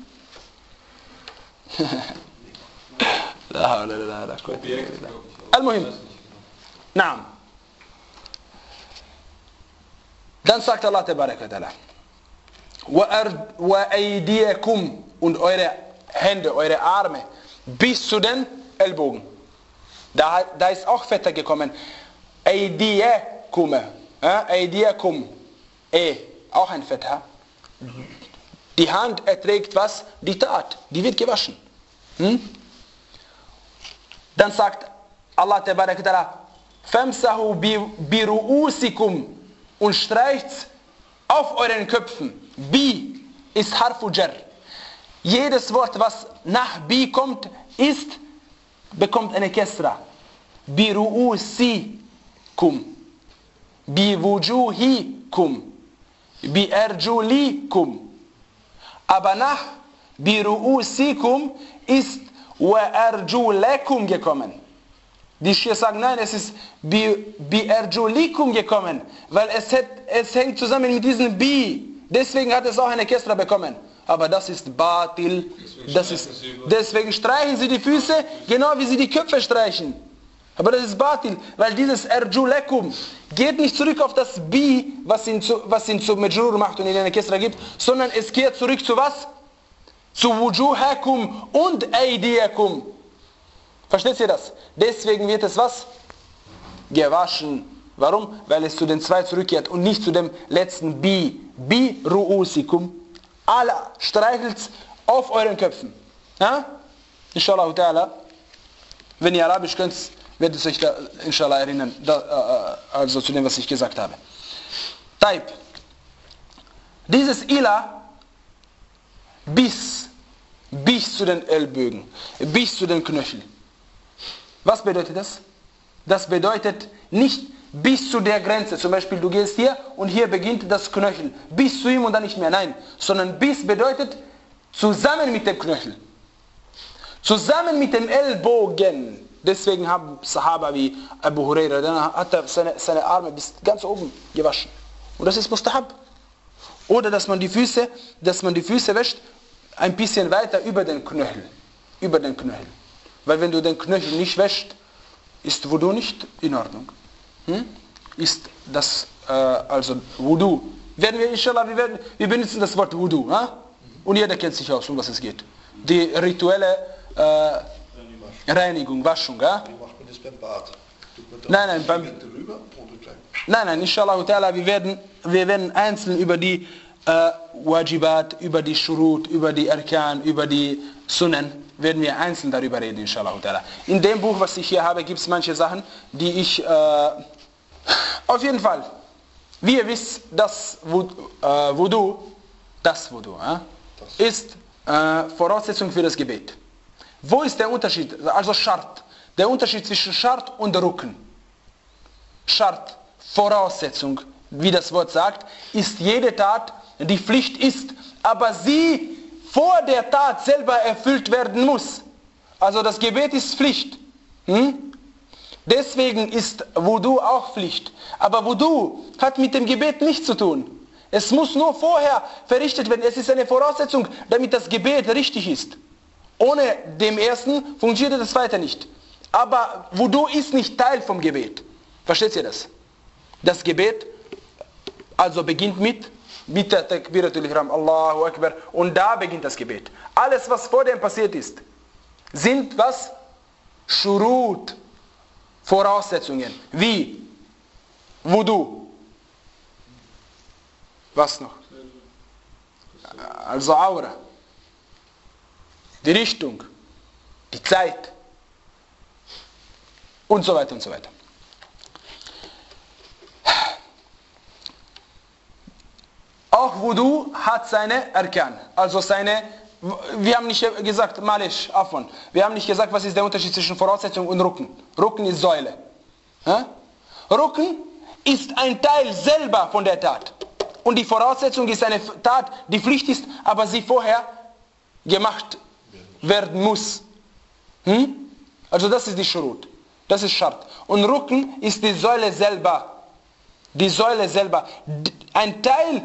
La, la, la, la, Objekt, glaube ich. Al-Muhim. Naam. Dann sagt Allah Tabarak wa Ta'ala: Wa aydiyakum, und eure Hände, eure Arme, bis zu den Ellbogen. Da, da ist auch Fette gekommen. Aydiyakum. Aydiyakum. E. Auch ein Fette. Die Hand erträgt was? Die Tat. Die wird gewaschen. Hm? Dann sagt Allah Tabarak wa Ta'ala: Famsahu bi ru'usikum, und streicht's auf euren Köpfen. Bi ist Harfu Jar. Jedes Wort, was nach Bi kommt, ist, bekommt eine Kesra. Bi ru'usikum. Bi wujuhikum. Bi arjulikum. Aber nach Bi ru'usikum ist wa arjulakum gekommen. Die Schia sagen, nein, es ist bi, bi arjulikum gekommen, weil es, hat, es hängt zusammen mit diesem Bi. Deswegen hat es auch eine Kesra bekommen. Aber das ist Batil. Das ist, deswegen streichen sie die Füße, genau wie sie die Köpfe streichen. Aber das ist Batil, weil dieses arjulakum geht nicht zurück auf das Bi, was ihn zu, was ihn zu Majrur macht und in eine Kesra gibt, sondern es geht zurück zu was? Zu wujuhakum und aydiyakum. Versteht ihr das? Deswegen wird es was? Gewaschen. Warum? Weil es zu den zwei zurückkehrt und nicht zu dem letzten Bi. Bi ru'usikum. Allah streichelt auf euren Köpfen. Ja? Inshallah ta'ala. Wenn ihr Arabisch könnt, werdet ihr euch da inshallah erinnern. Da, äh, also zu dem, was ich gesagt habe. Taib. Dieses Ila bis, bis zu den Ellbogen, bis zu den Knöcheln. Was bedeutet das? Das bedeutet nicht bis zu der Grenze. Zum Beispiel, du gehst hier und hier beginnt das Knöchel. Bis zu ihm und dann nicht mehr. Nein. Sondern bis bedeutet zusammen mit dem Knöchel. Zusammen mit dem Ellbogen. Deswegen haben Sahaba wie Abu Huraira, dann hat er seine, seine Arme bis ganz oben gewaschen. Und das ist Mustahab. Oder dass man die Füße, dass man die Füße wäscht, ein bisschen weiter über den Knöchel. Über den Knöchel. Weil wenn du den Knöchel nicht wäschst, ist Wudu nicht in Ordnung. Hm? Ist das äh, also Wudu. Werden wir inshallah, wir, werden, wir benutzen das Wort Wudu. Äh? Und jeder kennt sich aus, um was es geht. Die rituelle äh, Reinigung, Waschung. Äh? Wie macht man das beim Bad? Nein, nein, beim, nein, nein, inshallah ta'ala, wir werden, wir werden einzeln über die äh, Wajibat, über die Shurut, über die Arkan, über die Sunnen, werden wir einzeln darüber reden, inshallah ta'ala. In dem Buch, was ich hier habe, gibt es manche Sachen, die ich, äh, auf jeden Fall, wie ihr wisst, das Wudu, das Wudu, äh, das. ist äh, Voraussetzung für das Gebet. Wo ist der Unterschied, also Schart, der Unterschied zwischen Schart und Rukn? Schart, Voraussetzung, wie das Wort sagt, ist jede Tat, die Pflicht ist, aber sie vor der Tat selber erfüllt werden muss. Also das Gebet ist Pflicht. Hm? Deswegen ist Wudu auch Pflicht. Aber Wudu hat mit dem Gebet nichts zu tun. Es muss nur vorher verrichtet werden. Es ist eine Voraussetzung, damit das Gebet richtig ist. Ohne dem ersten funktioniert das weiter nicht. Aber Wudu ist nicht Teil vom Gebet. Versteht ihr das? Das Gebet also beginnt mit mit der Takbiratul Ihram, Allahu Akbar, und da beginnt das Gebet. Alles, was vor dem passiert ist, sind was? Shurut, Voraussetzungen, wie Wudu. Was noch? Also Aura, die Richtung, die Zeit und so weiter und so weiter. Auch Wudu hat seine Arkan, also seine, wir haben nicht gesagt, Malish, Afwan, wir haben nicht gesagt, was ist der Unterschied zwischen Voraussetzung und Rukn. Rukn ist Säule. Ja? Rukn ist ein Teil selber von der Tat. und die Voraussetzung ist eine Tat, die Pflicht ist, aber sie vorher gemacht werden muss. Hm? Also das ist die Schurut. Das ist Schart. Und Rukn ist die Säule selber. Die Säule selber. Ein Teil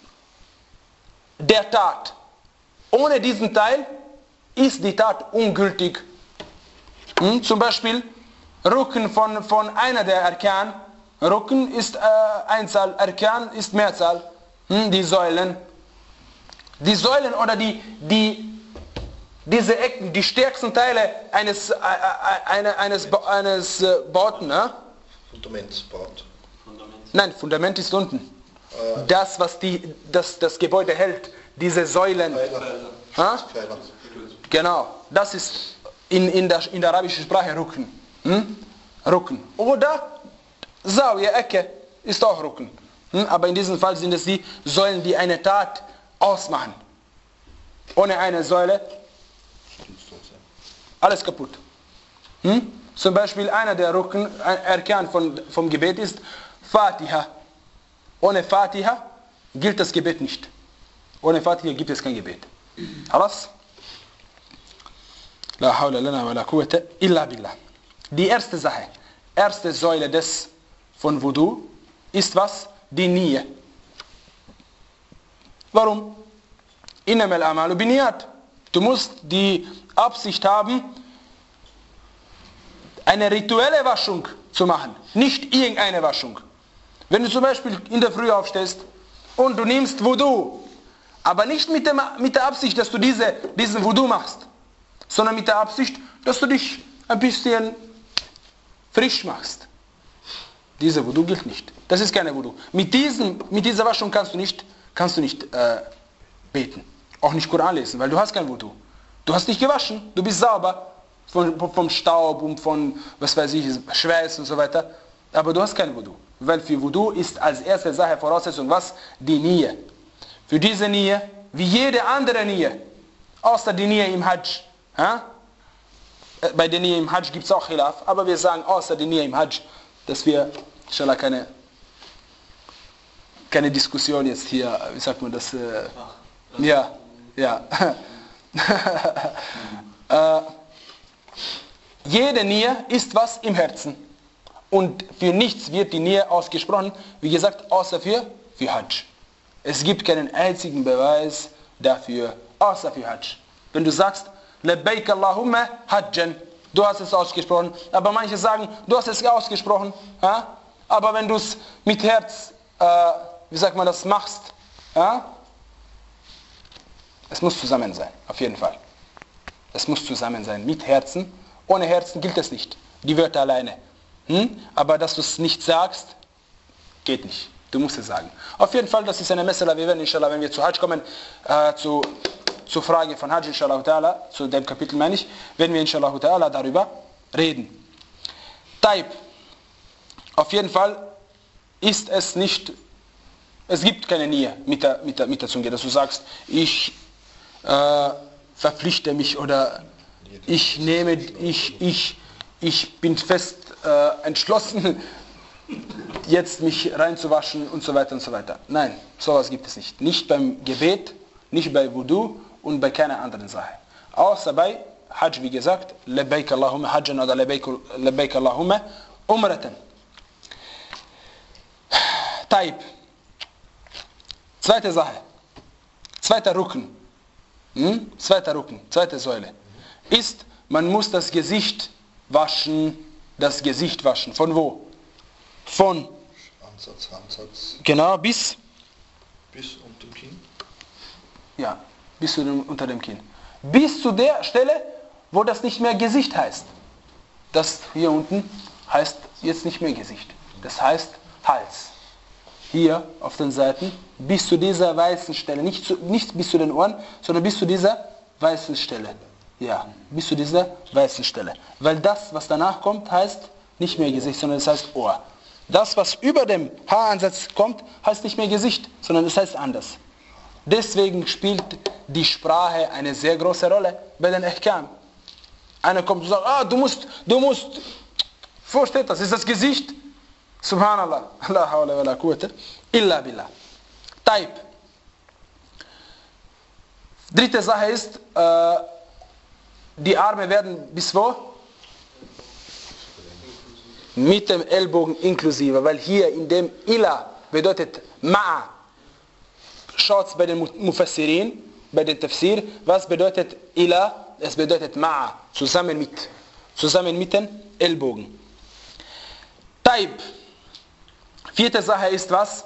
der Tat. Ohne diesen Teil ist die Tat ungültig. Hm? Zum Beispiel Rukn von, von einer der Arkan. Rukn ist äh, Einzahl, Arkan ist Mehrzahl. Hm? Die Säulen. Die Säulen oder die, die diese Ecken, die stärksten Teile eines, äh, eine, eines, eines äh, Bauten. Ne? Fundamentsbaut. Nein, Fundament ist unten. Äh, das, was die, das, das Gebäude hält, diese Säulen. Pfeiler. Pfeiler. Genau, das ist in, in, der, in der arabischen Sprache Rukn. Hm? Rukn. Oder Zawiya, Ecke, ist auch Rukn. Hm? Aber in diesem Fall sind es die Säulen, die eine Tat ausmachen. Ohne eine Säule alles kaputt. Hm? Zum Beispiel einer der Rukn, ein Erkan von, vom Gebet ist Fatiha. Ohne Fatiha gilt das Gebet nicht. Ohne Fatiha gibt es kein Gebet. Alles? La hawla lana wa la quwwata illa billah. Die erste Sache, erste Säule des von Wudu ist was? Die Niyyah. Warum? Innamal a'malu binniyat. Du musst die Absicht haben, eine rituelle Waschung zu machen, nicht irgendeine Waschung. Wenn du zum Beispiel in der Früh aufstehst und du nimmst Wudu, aber nicht mit, dem, mit der Absicht, dass du diese, diesen Wudu machst, sondern mit der Absicht, dass du dich ein bisschen frisch machst. Dieser Wudu gilt nicht. Das ist keine Wudu. Mit, diesem, mit dieser Waschung kannst du nicht, kannst du nicht äh, beten. Auch nicht Koran lesen, weil du hast kein Wudu. Du hast dich gewaschen, du bist sauber vom, vom Staub und von, was weiß ich, Schweiß und so weiter. Aber du hast kein Wudu. Weil für Wudu ist als erste Sache Voraussetzung was? Die Niyyah. Für diese Niyyah, wie jede andere Niyyah, außer die Niyyah im Hajj. Ha? Bei der Niyyah im Hajj gibt es auch Khilaf, aber wir sagen außer die Niyyah im Hajj, dass wir, inshallah, keine, keine Diskussion jetzt hier, wie sagt man das? Äh, ja, ja. äh, jede Niyyah ist was im Herzen. Und für nichts wird die Niyyah ausgesprochen, wie gesagt, außer für, für Hajj. Es gibt keinen einzigen Beweis dafür, außer für Hajj. Wenn du sagst, Labbaik Allahumma Hajjan, du hast es ausgesprochen, aber manche sagen, du hast es ausgesprochen, ja? Aber wenn du es mit Herz, äh, wie sagt man das, machst, ja? Es muss zusammen sein, auf jeden Fall. Es muss zusammen sein, mit Herzen. Ohne Herzen gilt es nicht, die Wörter alleine. Hm? Aber dass du es nicht sagst, geht nicht. Du musst es sagen. Auf jeden Fall, das ist eine Mesala. Wir werden, inshallah, wenn wir zu Hajj kommen, äh, zu, zur Frage von Hajj, inshallah ta'ala, zu dem Kapitel meine ich, werden wir, inshallah ta'ala, darüber reden. Taib. Auf jeden Fall ist es nicht, es gibt keine Niyyah mit der, mit der, mit der Zunge, dass du sagst, ich äh, verpflichte mich oder ich nehme, ich, ich, ich bin fest äh, entschlossen, jetzt mich reinzuwaschen und so weiter und so weiter. Nein, sowas gibt es nicht. Nicht beim Gebet, nicht bei Wudu und bei keiner anderen Sache. Außer bei Hajj, wie gesagt, Labbaik Allahumma Hajjan oder Labbaik Allahumma Umratan. Taib. Zweite Sache. Zweiter Rukn. Hm? Zweiter Rukn, zweite Säule. Ist, man muss das Gesicht waschen, das Gesicht waschen. Von wo? Von Ansatz, Ansatz. Genau, bis? Bis unter dem Kinn. Ja, bis zu dem, unter dem Kinn. Bis zu der Stelle, wo das nicht mehr Gesicht heißt. Das hier unten heißt jetzt nicht mehr Gesicht. Das heißt Hals. Hier auf den Seiten, bis zu dieser weißen Stelle. Nicht, zu, nicht bis zu den Ohren, sondern bis zu dieser weißen Stelle. Ja, bis zu dieser weißen Stelle. Weil das, was danach kommt, heißt nicht mehr Gesicht, sondern es heißt Ohr. Das, was über dem Haaransatz kommt, heißt nicht mehr Gesicht, sondern es heißt anders. Deswegen spielt die Sprache eine sehr große Rolle bei den Ahkam. Einer kommt und sagt, ah, du musst, du musst, versteht das, ist das Gesicht? Subhanallah, la hawla wa la quwwata illa billah. Taib. Dritte Sache ist, äh, die Arme werden bis wo? Mit dem Ellbogen inklusive, weil hier in dem ila bedeutet ma'a. Schaut's bei den Mufassirin, bei den Tafsir, was bedeutet ila? Es bedeutet ma'a, zusammen mit, zusammen mit den Ellbogen. Taib. Vierte Sache ist was?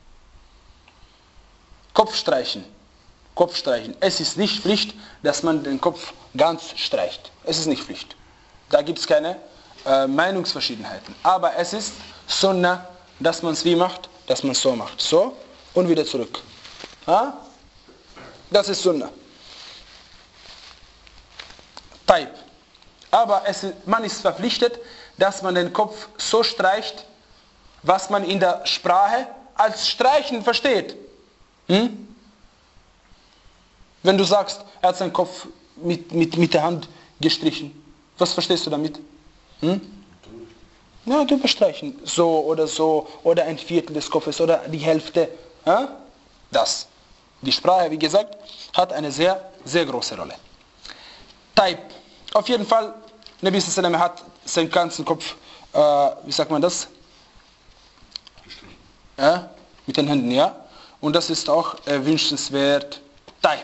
Kopfstreichen. Kopfstreichen. Es ist nicht Pflicht, dass man den Kopf ganz streicht. Es ist nicht Pflicht. Da gibt es keine äh, Meinungsverschiedenheiten. Aber es ist Sunnah, dass man es wie macht? Dass man es so macht. So und wieder zurück. Ha? Das ist Sunnah. Taib. Aber es ist, man ist verpflichtet, dass man den Kopf so streicht, was man in der Sprache als Streichen versteht. Hm? Wenn du sagst, er hat seinen Kopf mit, mit, mit der Hand gestrichen, was verstehst du damit? Hm? Ja, drüber streichen. So oder so, oder ein Viertel des Kopfes, oder die Hälfte. Ja? Das. Die Sprache, wie gesagt, hat eine sehr, sehr große Rolle. Taib. Auf jeden Fall, Nabi sallallahu alaihi wasallam hat seinen ganzen Kopf, äh, wie sagt man das? Ja, mit den Händen, ja. Und das ist auch äh, wünschenswert. Taib.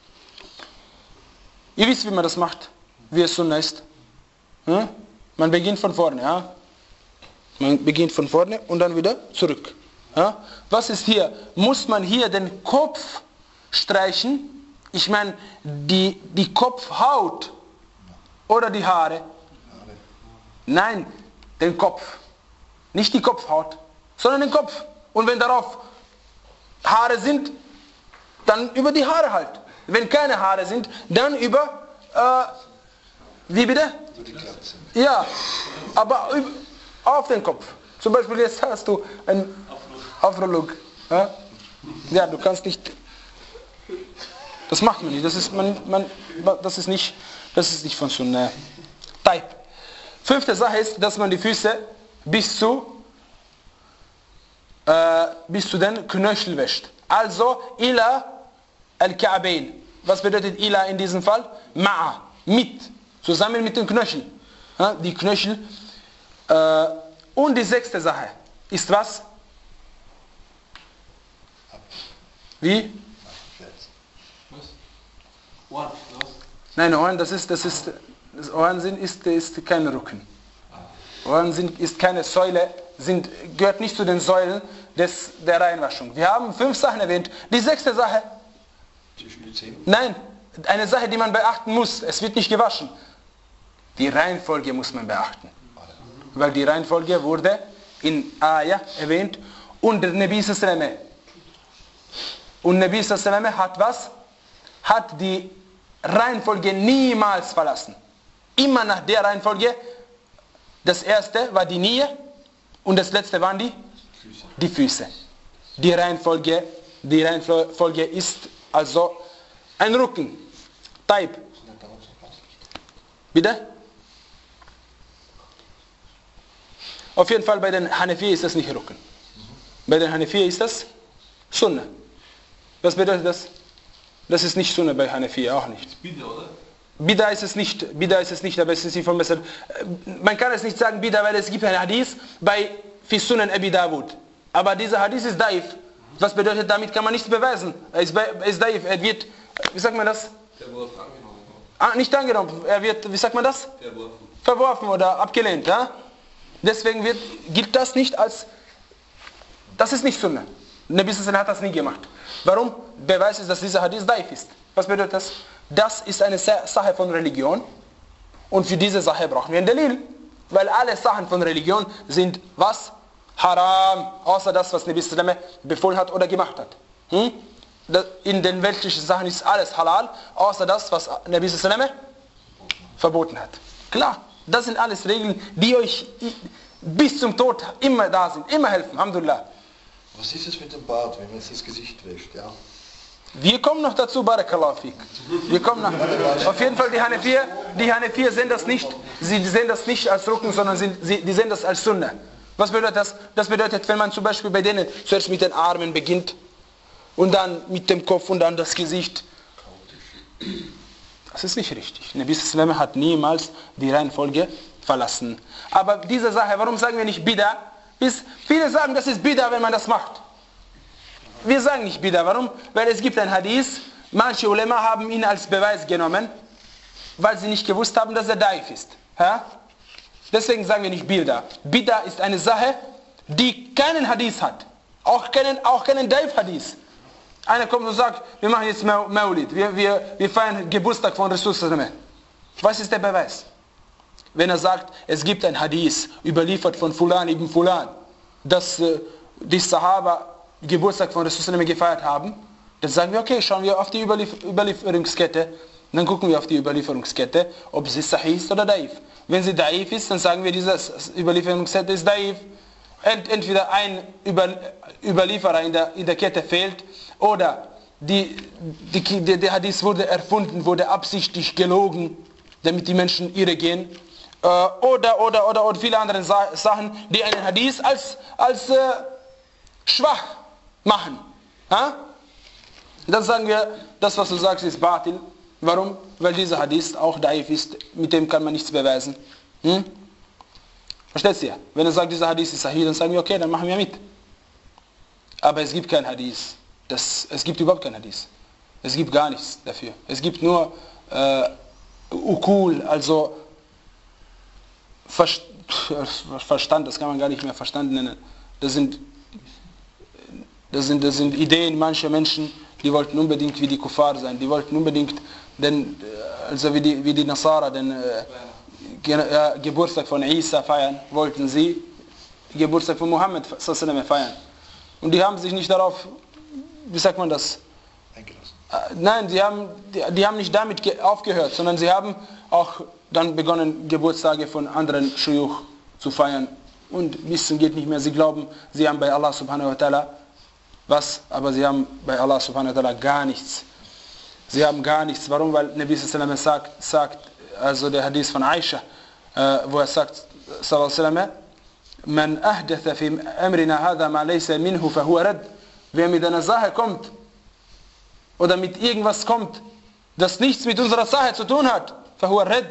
Ihr wisst, wie man das macht, wie es Sunnah ist. Ja? Man beginnt von vorne, ja. Man beginnt von vorne und dann wieder zurück. Ja? Was ist hier? Muss man hier den Kopf streichen? Ich meine, die, die Kopfhaut oder die Haare? Nein, den Kopf. Nicht die Kopfhaut, sondern den Kopf. Und wenn darauf Haare sind, dann über die Haare halt. Wenn keine Haare sind, dann über, äh, wie bitte? Ja, aber auf den Kopf. Zum Beispiel jetzt hast du einen Aufrollung. Ja? Ja, du kannst nicht, das macht man nicht, das ist, man, man, das ist nicht, das ist nicht von Sunnah. Taib. Fünfte Sache ist, dass man die Füße bis zu, äh, bis zu den Knöchel wäscht. Also, ila al-Ka'bayn. Was bedeutet ila in diesem Fall? Ma'a. Mit. Zusammen mit den Knöcheln. Ja, die Knöchel. Äh, und die sechste Sache ist was? Wie? Ohren. Nein, Ohren, das ist, das ist, das Ohren sind, ist, ist kein Rücken. Ohren sind, ist keine Säule, sind, gehört nicht zu den Säulen des, der Reinwaschung. Wir haben fünf Sachen erwähnt. Die sechste Sache, nein, eine Sache, die man beachten muss, es wird nicht gewaschen. Die Reihenfolge muss man beachten. Weil die Reihenfolge wurde in Ayah erwähnt und der Nabi sallallahu alaihi wasallam. Und Nabi sallallahu alaihi wasallam hat was? Hat die Reihenfolge niemals verlassen. Immer nach der Reihenfolge. Das erste war die Knie und das letzte waren die, die Füße. Die Reihenfolge, die Reihenfolge ist also ein Rücken. Taib. Bitte? Auf jeden Fall bei den Hanafi ist das nicht Rücken. Bei den Hanafi ist das Sunnah. Was bedeutet das? Das ist nicht Sunnah bei Hanafi, auch nicht. Bitte, oder? Bida ist es nicht, Bida ist es nicht, aber es ist nicht von besser. Man kann es nicht sagen Bida, weil es gibt ein Hadith bei Fi Sunan Abi Dawud. Aber dieser Hadith ist daif. Was bedeutet, damit kann man nichts beweisen. Er ist, er ist daif, er wird, wie sagt man das? Verworfen, angenommen. Ah, nicht angenommen, er wird, wie sagt man das? Verworfen. Verworfen oder abgelehnt. Ja? Deswegen wird, gilt das nicht als, das ist nicht Sunnah. Nabi Sallallahu hat das nie gemacht. Warum? Beweis ist, dass dieser Hadith daif ist. Was bedeutet das? Das ist eine Sache von Religion und für diese Sache brauchen wir einen Dalil, weil alle Sachen von Religion sind was? Haram, außer das, was Nabi Sallallahu befohlen hat oder gemacht hat. Hm? In den weltlichen Sachen ist alles halal, außer das, was Nabi Sallallahu verboten hat. Klar, das sind alles Regeln, die euch bis zum Tod immer da sind, immer helfen, Alhamdulillah. Was ist es mit dem Bart, wenn man jetzt das Gesicht wäscht? Ja? Wir kommen noch dazu, Barakallahu fik. Wir kommen noch. Auf jeden Fall, die Hanafier, die Hanafier sehen das nicht, sie sehen das nicht als Rücken, sondern sie, sie, die sehen das als Sunnah. Was bedeutet das? Das bedeutet, wenn man zum Beispiel bei denen zuerst mit den Armen beginnt, und dann mit dem Kopf und dann das Gesicht. Das ist nicht richtig. Nabi sallallahu hat niemals die Reihenfolge verlassen. Aber diese Sache, warum sagen wir nicht Bida? Ist, viele sagen, das ist Bida, wenn man das macht. Wir sagen nicht Bida. Warum? Weil es gibt ein Hadith, manche Ulema haben ihn als Beweis genommen, weil sie nicht gewusst haben, dass er daif ist. Ja? Deswegen sagen wir nicht Bida. Bida ist eine Sache, die keinen Hadith hat. Auch keinen, auch keinen daif Hadith. Einer kommt und sagt, wir machen jetzt Maulid, wir, wir, wir feiern Geburtstag von Rasul sallallahu alaihi wasallam. Was ist der Beweis? Wenn er sagt, es gibt ein Hadith, überliefert von Fulan ibn Fulan, dass äh, die Sahaba Geburtstag von Rasul sallallahu alaihi wasallam gefeiert haben, dann sagen wir, okay, schauen wir auf die Überlief Überlieferungskette, dann gucken wir auf die Überlieferungskette, ob sie sahih ist oder daif. Wenn sie daif ist, dann sagen wir, diese Überlieferungskette ist daif. Entweder ein Über Überlieferer in der, in der Kette fehlt, oder die, die, die, der Hadith wurde erfunden, wurde absichtlich gelogen, damit die Menschen irre gehen. Äh, oder, oder, oder, oder viele andere Sa Sachen, die einen Hadith als, als äh, schwach machen. Ha? Dann sagen wir, das was du sagst ist Batil. Warum? Weil dieser Hadith auch daif ist, mit dem kann man nichts beweisen. Hm? Versteht ihr? Wenn er sagt, dieser Hadith ist sahih, dann sagen wir, okay, dann machen wir mit. Aber es gibt kein Hadith. Das, es gibt überhaupt kein Hadith. Es gibt gar nichts dafür. Es gibt nur äh, Ukul, also Verst Verstand, das kann man gar nicht mehr Verstand nennen. Das sind, das sind, das sind Ideen mancher Menschen, die wollten unbedingt wie die Kuffar sein. Die wollten unbedingt, den, also wie die, wie die Nasara, den äh, Ge äh, Geburtstag von Isa feiern, wollten sie Geburtstag von Mohammed sallallahu alaihi wasallam feiern. Und die haben sich nicht darauf, wie sagt man das? Eingelassen. Äh, nein, die haben, die, die haben nicht damit aufgehört, sondern sie haben auch dann begonnen, Geburtstage von anderen Shuyukh zu feiern. Und Wissen geht nicht mehr. Sie glauben, sie haben bei Allah subhanahu wa ta'ala was, aber sie haben bei Allah subhanahu wa ta'ala gar nichts. Sie haben gar nichts. Warum? Weil Nabi sallallahu alaihi wasallam sagt, sagt, also der Hadith von Aisha, äh, wo er sagt, sallallahu alaihi wasallam, man ahdatha fi amrina hadha ma laysa minhu fahuwa rad. Wer mit einer Sache kommt oder mit irgendwas kommt, das nichts mit unserer Sache zu tun hat, fahuwa rad,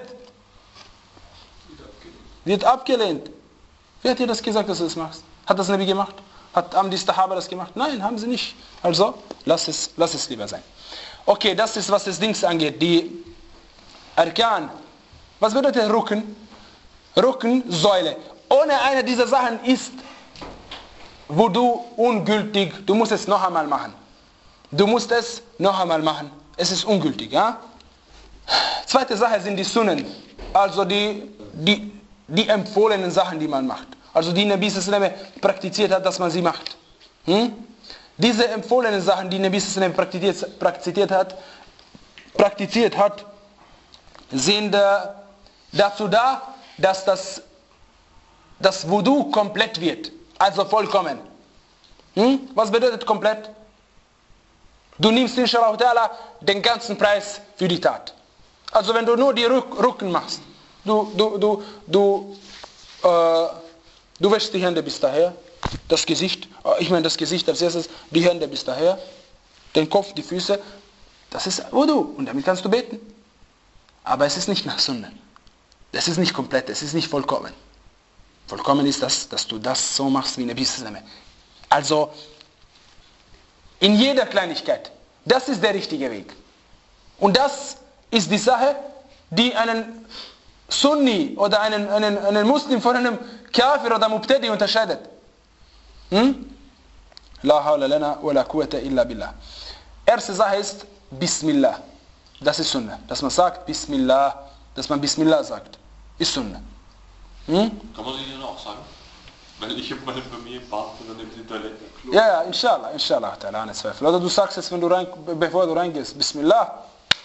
wird abgelehnt. Wer hat dir das gesagt, dass du das machst? Hat das Nabi gemacht? Hat, haben die Sahaba das gemacht? Nein, haben sie nicht. Also, lass es, lass es lieber sein. Okay, das ist, was das Dings angeht. Die Arkan. Was bedeutet Rücken? Rücken, Säule. Ohne eine dieser Sachen ist Wudu ungültig. Du musst es noch einmal machen. Du musst es noch einmal machen. Es ist ungültig. Ja? Zweite Sache sind die Sunnen. Also die, die, die empfohlenen Sachen, die man macht. Also die Nabi sallallahu alaihi wasallam praktiziert hat, dass man sie macht. Hm? Diese empfohlenen Sachen, die Nabi sallallahu alaihi wasallam praktiziert, praktiziert hat, praktiziert hat, sind äh, dazu da, dass das, das Wudu komplett wird. Also vollkommen. Hm? Was bedeutet komplett? Du nimmst inshallah ta'ala den ganzen Preis für die Tat. Also wenn du nur die Rücken machst, du, du, du, du, äh, du wäschst die Hände bis daher, das Gesicht, ich meine das Gesicht als erstes, die Hände bis daher, den Kopf, die Füße, das ist Wudu und damit kannst du beten. Aber es ist nicht nach Sunna. Das ist nicht komplett, es ist nicht vollkommen. Vollkommen ist das, dass du das so machst wie Nabi sallallahu alaihi wasallam. Also in jeder Kleinigkeit, das ist der richtige Weg. Und das ist die Sache, die einen Sunni oder einen, einen, einen Muslim von einem Kafir oder Mubtadi unterscheidet. Hm? La hawla lana wa la quwwata illa billah. Erste Sache ist Bismillah. Das ist Sunna. Dass man sagt Bismillah, dass man Bismillah sagt, ist Sunna. Hm? Kann man sich das auch sagen? Weil ich habe meine Familie im Bad oder neben die Toilette. Klo. Ja, ja, inshallah, inshallah, ohne Zweifel. Oder du sagst es, wenn du rein, bevor du reingehst, Bismillah.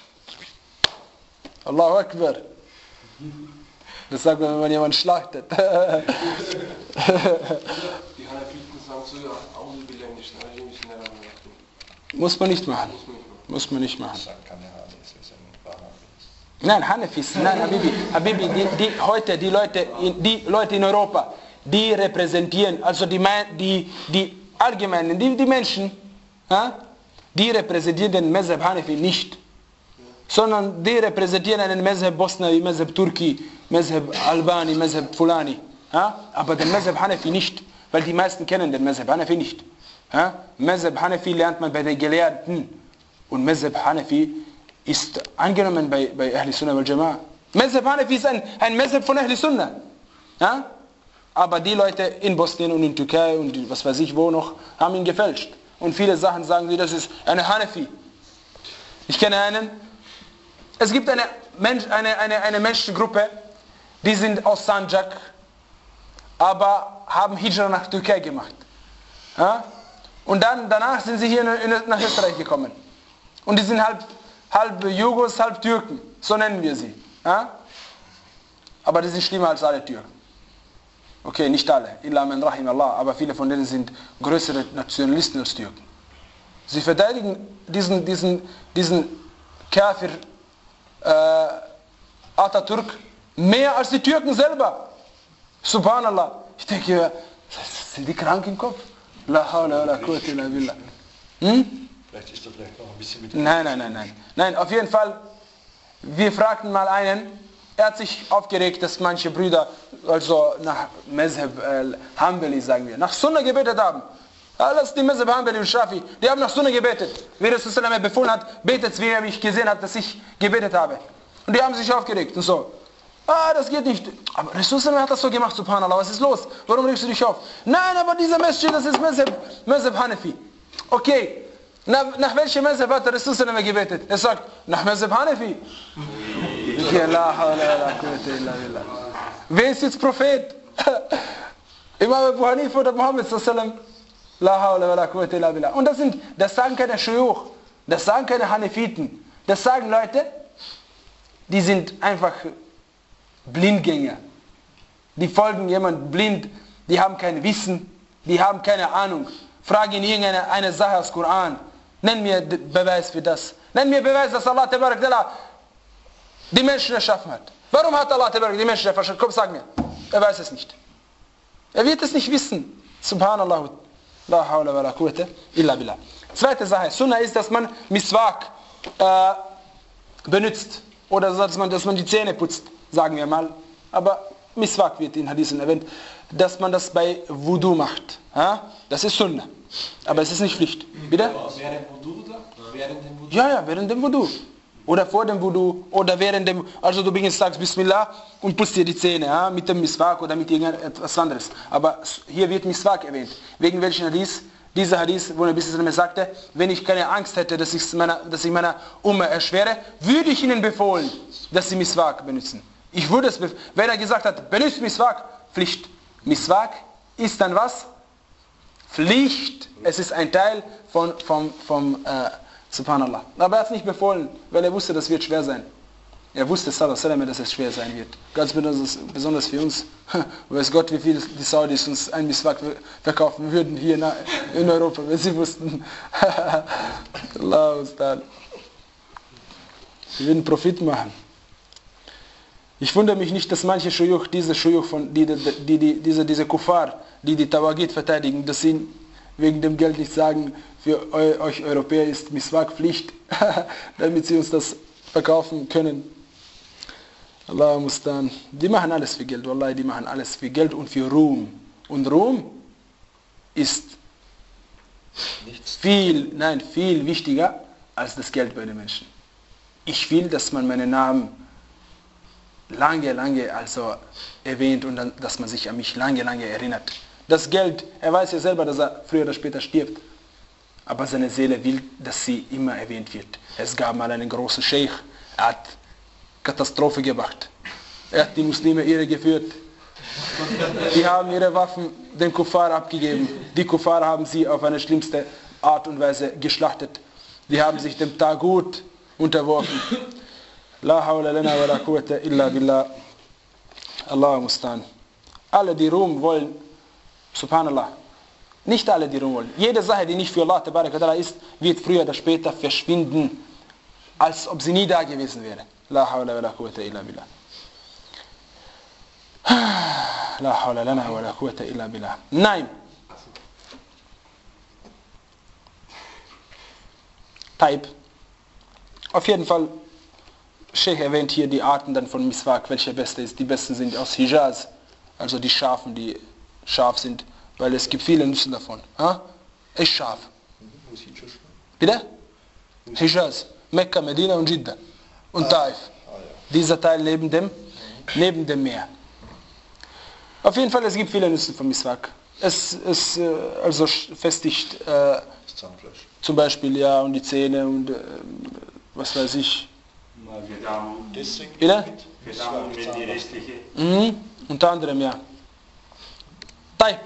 Allahu Akbar. Das sagt man, wenn man jemanden schlachtet. Die Hanafiten sagen so, ja, Augenbilder nicht, ne? Nicht schneller machen. Muss man nicht machen. Muss man nicht machen. Nein, Hanafis, nein, Habibi, Habibi die, die, heute, die Leute, die Leute in Europa, die repräsentieren, also die, die, die Allgemeinen, die, die Menschen, ja, die repräsentieren den Mezheb Hanafi nicht. Sondern die repräsentieren einen Mezheb Bosnawi, Mezheb Turki, Mezheb Albani, Mezheb Fulani. Ja? Aber den Mezheb Hanafi nicht, weil die meisten kennen den Mezheb Hanafi nicht. Ja? Mezheb Hanafi lernt man bei den Gelehrten. Und Mezheb Hanafi ist angenommen bei, bei Ahl Sunnah wal Jama'ah. Mezheb Hanafi ist ein, ein Mezheb von Ahl Sunnah. Ja? Aber die Leute in Bosnien und in Türkei und was weiß ich wo noch, haben ihn gefälscht. Und viele Sachen sagen sie, das ist eine Hanafi. Ich kenne einen, es gibt eine, Mensch, eine, eine, eine Menschengruppe, die sind aus Sanjak, aber haben Hijra nach Türkei gemacht. Ja? Und dann, danach sind sie hier in, in, nach Österreich gekommen. Und die sind halb, halb Jugos, halb Türken. So nennen wir sie. Ja? Aber die sind schlimmer als alle Türken. Okay, nicht alle. Illa man rahim Allah. Aber viele von denen sind größere Nationalisten als Türken. Sie verteidigen diesen, diesen, diesen Kafir äh, Atatürk mehr als die Türken selber. Subhanallah. Ich denke, sind die krank im Kopf? La hawla wa la quwwata illa billah. Hm? Vielleicht ist er vielleicht noch ein bisschen mit. Nein, nein, nein, nein. Nein, auf jeden Fall, wir fragten mal einen, er hat sich aufgeregt, dass manche Brüder, also nach Mezheb äh, Hanbali, sagen wir, nach Sunnah gebetet haben. Alles die Mezheb Hanbali und Shafi, die haben nach Sunnah gebetet. Wie Rasul mir befohlen hat, betet, wie er mich gesehen hat, dass ich gebetet habe. Und die haben sich aufgeregt und so. Ah, das geht nicht. Aber Rasul hat das so gemacht, subhanallah, was ist los? Warum regst du dich auf? Nein, aber dieser Masjid, das ist Mezheb, Mezheb Hanafi. Okay, nach, nach welchem Mezheb hat der Rasul gebetet? Er sagt, nach Mezheb Hanafi. Wer ist jetzt Prophet? Imam Abu Hanifa oder Muhammad sallallahu La hawla wa la quwwata illa billah. Und das sind, das sagen keine Shuyukh, das sagen keine Hanefiten, das sagen Leute, die sind einfach Blindgänger. Die folgen jemand blind, die haben kein Wissen, die haben keine Ahnung. Frage ihn irgendeine eine Sache aus Koran. Nenn mir Beweis für das. Nenn mir Beweis, dass Allah tabarak ta'ala die Menschen erschaffen hat. Warum hat Allah tabarak die Menschen erschaffen? Komm, sag mir. Er weiß es nicht. Er wird es nicht wissen. Subhanallah. La hawla wa la quwwata illa billah. Zweite Sache, Sunnah ist, dass man Miswak äh, benutzt. Oder dass man, dass man die Zähne putzt, sagen wir mal. Aber Miswak wird in Hadithen erwähnt. Dass man das bei Wudu macht. Ja? Das ist Sunnah. Aber es ist nicht Pflicht. Bitte? Während Wudu oder? Während dem Wudu? Ja, ja, während dem Wudu. Oder vor dem Wudu. Oder während dem, also du beginnst, sagst Bismillah und putzt dir die Zähne, ja, mit dem Miswak oder mit irgendetwas anderes. Aber hier wird Miswak erwähnt. Wegen welchen Hadith? Dieser Hadith, wo er ein bisschen sagte, wenn ich keine Angst hätte, dass ich meiner, dass ich meiner Umma erschwere, würde ich ihnen befohlen, dass sie Miswak benutzen. Ich würde es, wenn er gesagt hat, benutzt Miswak, Pflicht. Miswak ist dann was? Pflicht. Es ist ein Teil von, vom, vom äh, Subhanallah. Aber er hat es nicht befohlen, weil er wusste, das wird schwer sein. Er wusste, dass es schwer sein wird. Ganz besonders, besonders für uns. Weiß Gott, wie viel die Saudis uns ein Miswak verkaufen würden hier in Europa, wenn sie wussten. Allah Ustad. Sie würden Profit machen. Ich wundere mich nicht, dass manche Shuyukh, diese Shuyukh von, die, die, die, diese, diese Kuffar, die die Tawagid verteidigen, dass sie wegen dem Geld nicht sagen, für euch Europäer ist Miswak Pflicht, damit sie uns das verkaufen können. Allah mustan. Die machen alles für Geld, Wallahi, die machen alles für Geld und für Ruhm. Und Ruhm ist viel, nein, viel wichtiger als das Geld bei den Menschen. Ich will, dass man meinen Namen lange, lange also erwähnt und dann, dass man sich an mich lange, lange erinnert. Das Geld, er weiß ja selber, dass er früher oder später stirbt. Aber seine Seele will, dass sie immer erwähnt wird. Es gab mal einen großen Scheich, er hat Katastrophe gemacht. Er hat die Muslime irre geführt. Die haben ihre Waffen den Kuffar abgegeben. Die Kuffar haben sie auf eine schlimmste Art und Weise geschlachtet. Die haben sich dem Tagut unterworfen. La hawla lana wa la quwwata illa billah. Allah mustan. Alle, die Ruhm wollen, subhanallah, nicht alle, die Ruhm wollen. Jede Sache, die nicht für Allah tabaraka ist, wird früher oder später verschwinden, als ob sie nie da gewesen wäre. La hawla wa la quwwata illa billah. La hawla lana wa la quwwata illa billah. Nein. Taib. Auf jeden Fall, Sheikh erwähnt hier die Arten dann von Miswak, welche beste ist. Die besten sind aus Hijaz, also die Schafen, die scharf sind, weil es gibt viele Nüsse davon. Ha? Ist scharf. Bitte? Hijaz, Mekka, Medina und Jeddah und Taif. Dieser Teil neben dem, neben dem Meer. Auf jeden Fall, es gibt viele Nüsse von Miswak. Es, es äh, also festigt äh, zum Beispiel ja und die Zähne und äh, was weiß ich. Bitte? die restliche. Mhm. Unter anderem ja. Taib.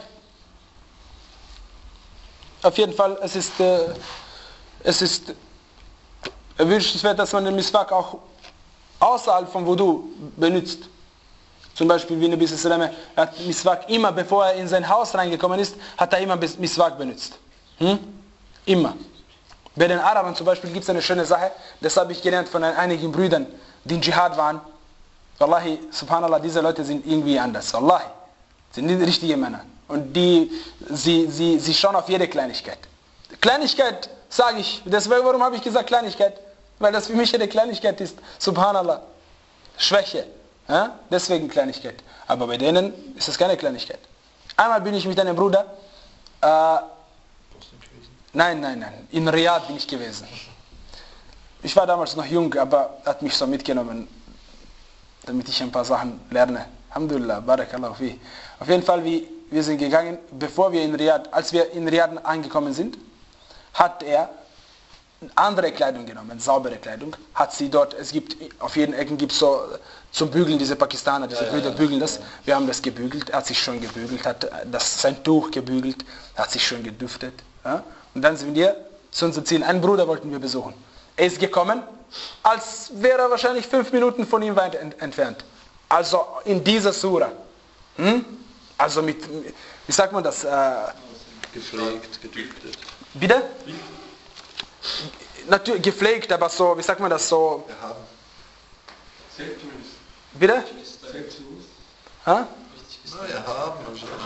Auf jeden Fall, es ist äh, es ist wünschenswert, dass man den Miswak auch außerhalb vom Wudu benutzt. Zum Beispiel wie Nabi sallallahu alaihi wasallam hat Miswak immer, bevor er in sein Haus reingekommen ist, hat er immer Miswak benutzt. Hm? Immer. Bei den Arabern zum Beispiel gibt es eine schöne Sache, das habe ich gelernt von einigen Brüdern, die in Dschihad waren. Wallahi, subhanallah, diese Leute sind irgendwie anders. Wallahi, sind nicht richtige Männer. Und die, sie, sie, sie schauen auf jede Kleinigkeit. Kleinigkeit, sage ich, deswegen, warum habe ich gesagt Kleinigkeit? Weil das für mich eine Kleinigkeit ist. Subhanallah. Schwäche. Ja? Deswegen Kleinigkeit. Aber bei denen ist es keine Kleinigkeit. Einmal bin ich mit einem Bruder, äh, nein, nein, nein, in Riyadh bin ich gewesen. Ich war damals noch jung, aber hat mich so mitgenommen, damit ich ein paar Sachen lerne. Alhamdulillah, barakallahu fi. Auf jeden Fall, wie, wir sind gegangen, bevor wir in Riyadh, als wir in Riyadh angekommen sind, hat er andere Kleidung genommen, saubere Kleidung, hat sie dort, es gibt, auf jeden Ecken gibt es so, zum Bügeln, diese Pakistaner, diese ja, Brüder ja, bügeln das, wir haben das gebügelt, er hat sich schon gebügelt, hat das, sein Tuch gebügelt, hat sich schon gedüftet, ja? Und dann sind wir zu unserem Ziel, einen Bruder wollten wir besuchen, er ist gekommen, als wäre er wahrscheinlich fünf Minuten von ihm weit entfernt, also in dieser Sura, hm? Also mit, wie sagt man das? Äh, Gepflegt, gedüftet. Bitte? Natürlich gepflegt, aber so, wie sagt man das so? Erhaben. Selbstbewusst. Bitte? Selbstbewusst. Ha? Na, erhaben.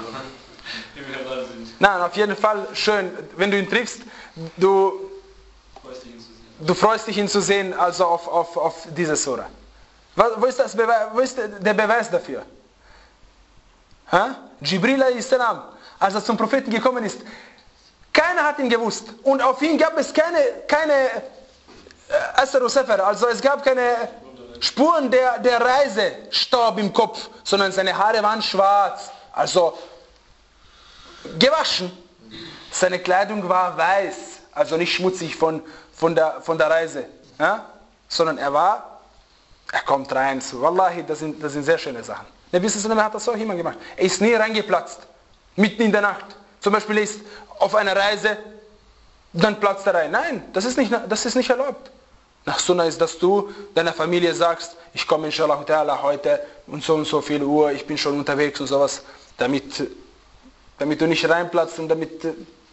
Nein, auf jeden Fall schön, wenn du ihn triffst, du, du freust dich ihn zu sehen, also auf, auf, auf diese Sura. Wo ist, das Beweis, wo ist der Beweis dafür? Ha? Jibril a.s., als er zum Propheten gekommen ist, keiner hat ihn gewusst. Und auf ihn gab es keine, keine Asar und Sefer, also es gab keine Spuren der, der Reisestaub im Kopf, sondern seine Haare waren schwarz, also gewaschen. Seine Kleidung war weiß, also nicht schmutzig von, von, der, von der Reise, ja? Sondern er war, er kommt rein zu, Wallahi, das sind, das sind sehr schöne Sachen. Der Wissenschaftler hat das auch immer gemacht. Er ist nie reingeplatzt, mitten in der Nacht. Zum Beispiel ist auf einer Reise, dann platzt er rein. Nein, das ist nicht, das ist nicht erlaubt. Nach Sunnah ist, dass du deiner Familie sagst, ich komme inshallah ta'ala heute und so und so viel Uhr, ich bin schon unterwegs und sowas, damit, damit du nicht reinplatzt und damit,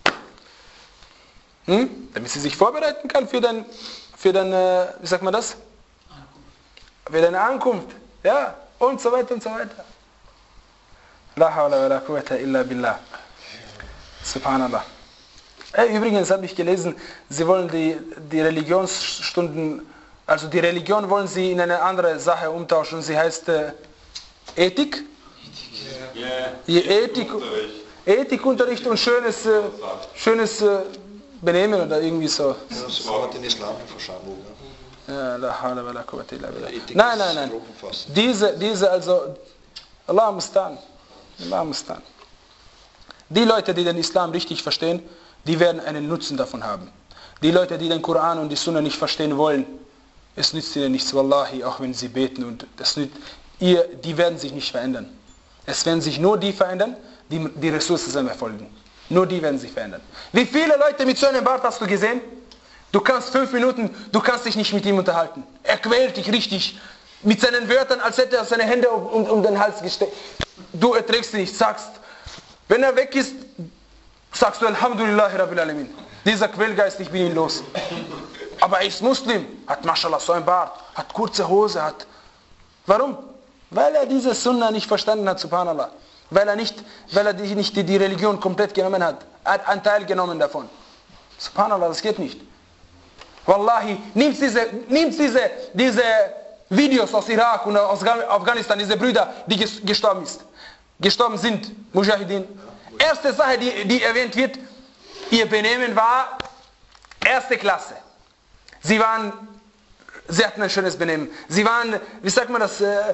hm, damit sie sich vorbereiten kann für dein, für deine, wie sagt man das? Für deine Ankunft. Ja, und so weiter und so weiter. La hawla wa la quwwata illa billah. Subhanallah. Hey, übrigens habe ich gelesen, sie wollen die, die Religionsstunden, also die Religion wollen sie in eine andere Sache umtauschen. Sie heißt äh, Ethik. Ja. Die Ethik, Ethikunterricht und schönes, äh, schönes äh, Benehmen oder irgendwie so. Ja, so kann man den Islam verschandeln. Ja, la hawla wa la quwwata illa billah. Nein, nein, nein. Diese, diese also, Allah mustan. Allah mustan. Die Leute, die den Islam richtig verstehen, die werden einen Nutzen davon haben. Die Leute, die den Koran und die Sunna nicht verstehen wollen, es nützt ihnen nichts, Wallahi, auch wenn sie beten. Und das nützt, ihr, die werden sich nicht verändern. Es werden sich nur die verändern, die die Ressourcen erfolgen. Nur die werden sich verändern. Wie viele Leute mit so einem Bart hast du gesehen? Du kannst fünf Minuten, du kannst dich nicht mit ihm unterhalten. Er quält dich richtig mit seinen Wörtern, als hätte er seine Hände um, um, um den Hals gesteckt. Du erträgst nicht, sagst, wenn er weg ist, sagst du Alhamdulillahi Rabbil Alamin. Dieser Quellgeist, ich bin ihn los. Aber er ist Muslim, hat Mashallah so ein Bart, hat kurze Hose, hat... Warum? Weil er diese Sunna nicht verstanden hat, subhanallah. Weil er nicht, weil er die, nicht die, die Religion komplett genommen hat. Er hat einen Teil genommen davon. Subhanallah, das geht nicht. Wallahi, nimmt diese, nimmt diese, diese Videos aus Irak und aus Afghanistan, diese Brüder, die gestorben ist, gestorben sind, Mujahideen. Erste Sache, die, die erwähnt wird, ihr Benehmen war erste Klasse. Sie waren, sie hatten ein schönes Benehmen. Sie waren, wie sagt man das, äh,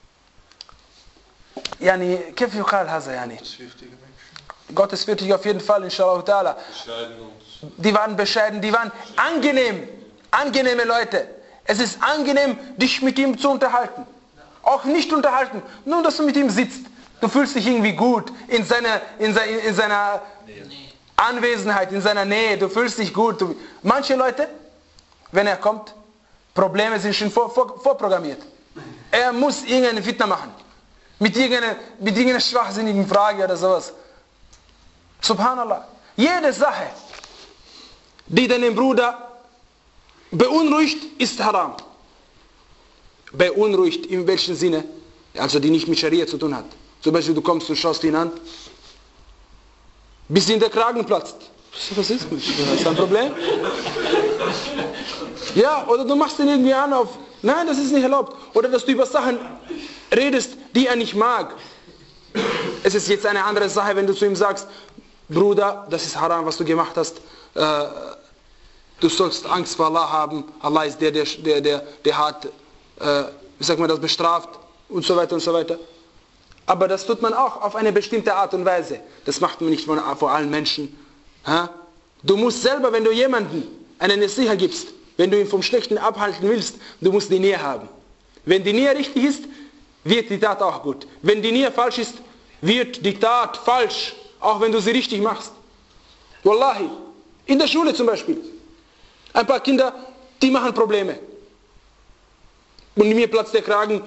yani, كيف يقال هذا يعني? Gottesfürchtig auf jeden Fall, inshallah ta'ala. Die waren bescheiden, die waren angenehm, angenehme Leute. Es ist angenehm, dich mit ihm zu unterhalten. Auch nicht unterhalten, nur dass du mit ihm sitzt. Du fühlst dich irgendwie gut in seiner, in seiner, in seiner Anwesenheit, in seiner Nähe. Du fühlst dich gut. Du, manche Leute, wenn er kommt, Probleme sind schon vor, vor, vorprogrammiert. Er muss irgendeine Fitna machen. Mit irgendeiner, mit irgendeiner schwachsinnigen Frage oder sowas. Subhanallah. Jede Sache, die deinen Bruder beunruhigt, ist haram. Beunruhigt in welchem Sinne? Also die nicht mit Scharia zu tun hat. Zum Beispiel du kommst und schaust ihn an, bis ihm der Kragen platzt. Was ist das? Ist das ein Problem? Ja, oder du machst ihn irgendwie an auf, nein, das ist nicht erlaubt. Oder dass du über Sachen redest, die er nicht mag. Es ist jetzt eine andere Sache, wenn du zu ihm sagst, Bruder, das ist haram, was du gemacht hast. Äh, du sollst Angst vor Allah haben. Allah ist der, der, der, der, der hat, äh, wie sagt man das, bestraft und so weiter und so weiter. Aber das tut man auch auf eine bestimmte Art und Weise. Das macht man nicht von, vor allen Menschen. Ha? Du musst selber, wenn du jemanden eine Nasiha gibst, wenn du ihn vom Schlechten abhalten willst, du musst die Nähe haben. Wenn die Nähe richtig ist, wird die Tat auch gut. Wenn die Nähe falsch ist, wird die Tat falsch, auch wenn du sie richtig machst. Wallahi, in der Schule zum Beispiel, ein paar Kinder, die machen Probleme. Und mir platzt der Kragen,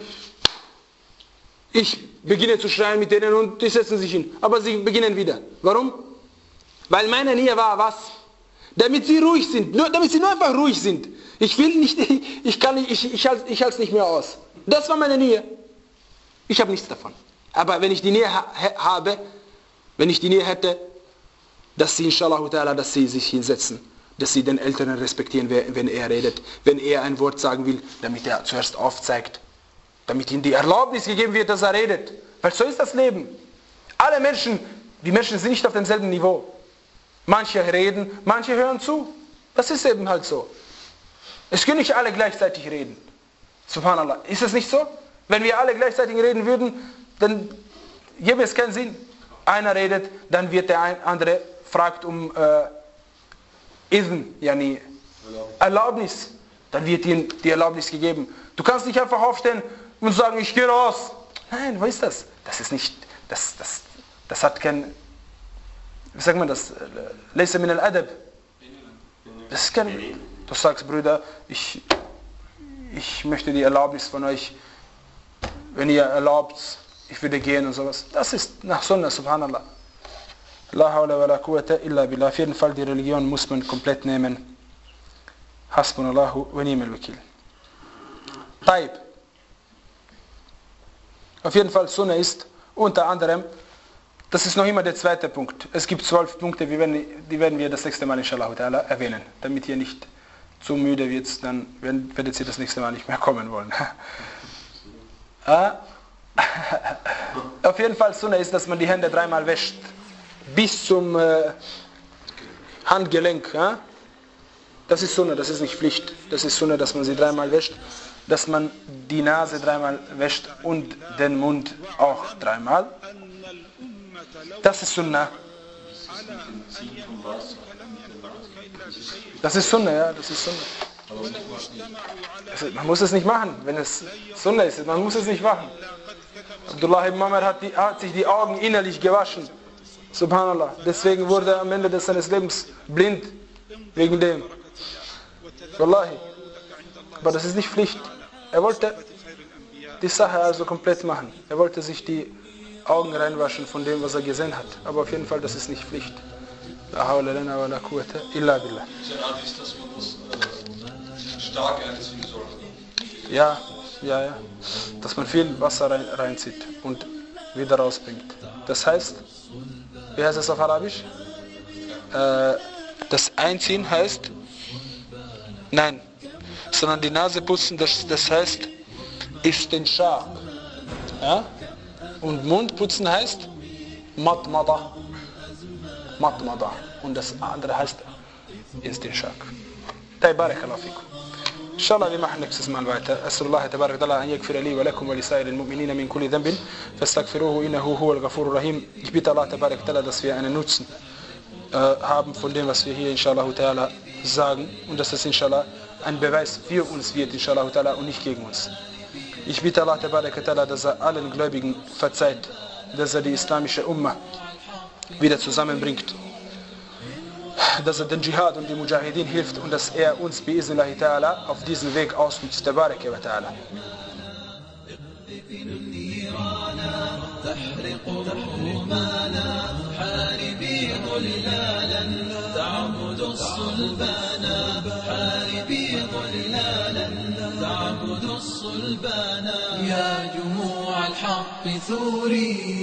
ich beginne zu schreien mit denen und die setzen sich hin. Aber sie beginnen wieder. Warum? Weil meine Nähe war was? Damit sie ruhig sind, nur, damit sie nur einfach ruhig sind. Ich will nicht, ich kann nicht, ich, ich halte ich es nicht mehr aus. Das war meine Nähe. Ich habe nichts davon. Aber wenn ich die Nähe ha habe, wenn ich die Nähe hätte, dass sie inshallah ta'ala, dass sie sich hinsetzen, dass sie den Älteren respektieren, wenn er redet, wenn er ein Wort sagen will, damit er zuerst aufzeigt, damit ihm die Erlaubnis gegeben wird, dass er redet. Weil so ist das Leben. Alle Menschen, die Menschen sind nicht auf demselben Niveau. Manche reden, manche hören zu. Das ist eben halt so. Es können nicht alle gleichzeitig reden. Subhanallah. Ist es nicht so? Wenn wir alle gleichzeitig reden würden, dann gäbe es keinen Sinn. Einer redet, dann wird der andere fragt um äh, Idhn, yani Erlaubnis. Dann wird ihm die Erlaubnis gegeben. Du kannst nicht einfach aufstehen und sagen, ich gehe raus. Nein, wo ist das? Das ist nicht, das, das, das hat kein, wie sagt man das? Laysa min al-adab. Das ist kein, du sagst, Brüder, ich, ich möchte die Erlaubnis von euch, wenn ihr erlaubt, ich würde gehen und sowas. Das ist nach Sunnah, subhanallah. La hawla wa la quwwata illa billah. Auf jeden Fall, die Religion muss man komplett nehmen. Hasbunallahu wa ni'mal wakil. Taib. Auf jeden Fall, Sunnah ist unter anderem, das ist noch immer der zweite Punkt. Es gibt zwölf Punkte, die werden, die werden wir das nächste Mal inshallah ta'ala erwähnen. Damit ihr nicht zu müde wird, dann werdet ihr das nächste Mal nicht mehr kommen wollen. ah? Auf jeden Fall, Sunnah ist, dass man die Hände dreimal wäscht. Bis zum äh, Handgelenk. Ja? Das ist Sunnah, das ist nicht Pflicht. Das ist Sunnah, dass man sie dreimal wäscht. Dass man die Nase dreimal wäscht und den Mund auch dreimal. Das ist Sunnah. Das ist Sunnah, ja, das ist Sunnah. Also, man muss es nicht machen, wenn es Sunnah ist. Man muss es nicht machen. Abdullah ibn Umar hat, die, hat sich die Augen innerlich gewaschen. Subhanallah. Deswegen wurde er am Ende seines Lebens blind. Wegen dem. Wallahi. Aber das ist nicht Pflicht. Er wollte die Sache also komplett machen. Er wollte sich die Augen reinwaschen von dem, was er gesehen hat. Aber auf jeden Fall, das ist nicht Pflicht. La hawla lana wa la quwwata illa billah. Ist, dass man das äh, stark einziehen soll. Ja, ja, ja. Dass man viel Wasser rein, reinzieht und wieder rausbringt. Das heißt, wie heißt das auf Arabisch? Äh, das Einziehen heißt Nein, sondern die Nase putzen, das, das heißt Istinshaq. Ja? Und Mund putzen heißt Matmada. Matmada. Und das andere heißt Istinshaq. Barakallahu fikum. إن شاء الله لما احنا نكسس مع الوقت أسأل الله تبارك وتعالى أن يغفر لي ولكم ولسائر المؤمنين من كل ذنب فاستغفروه إنه هو الغفور الرحيم. Ich bitte Allah تبارك وتعالى, dass wir einen Nutzen äh, haben von dem, was wir hier inshallah ta'ala sagen, und dass das inshallah ein Beweis für uns wird inshallah ta'ala und nicht gegen uns. Ich bitte Allah تبارك وتعالى, dass er allen Gläubigen verzeiht, dass er die islamische Ummah wieder zusammenbringt, dass er den Dschihad und die Mujahideen hilft und dass er uns bi'iznillahi ta'ala auf diesen Weg ausnutzt. Tabaraka wa ta'ala. تحرق همومنا حاربي ظلالا تعبد الصلبانا حاربي ظلالا تعبد الصلبانا يا جموع الحق ثوري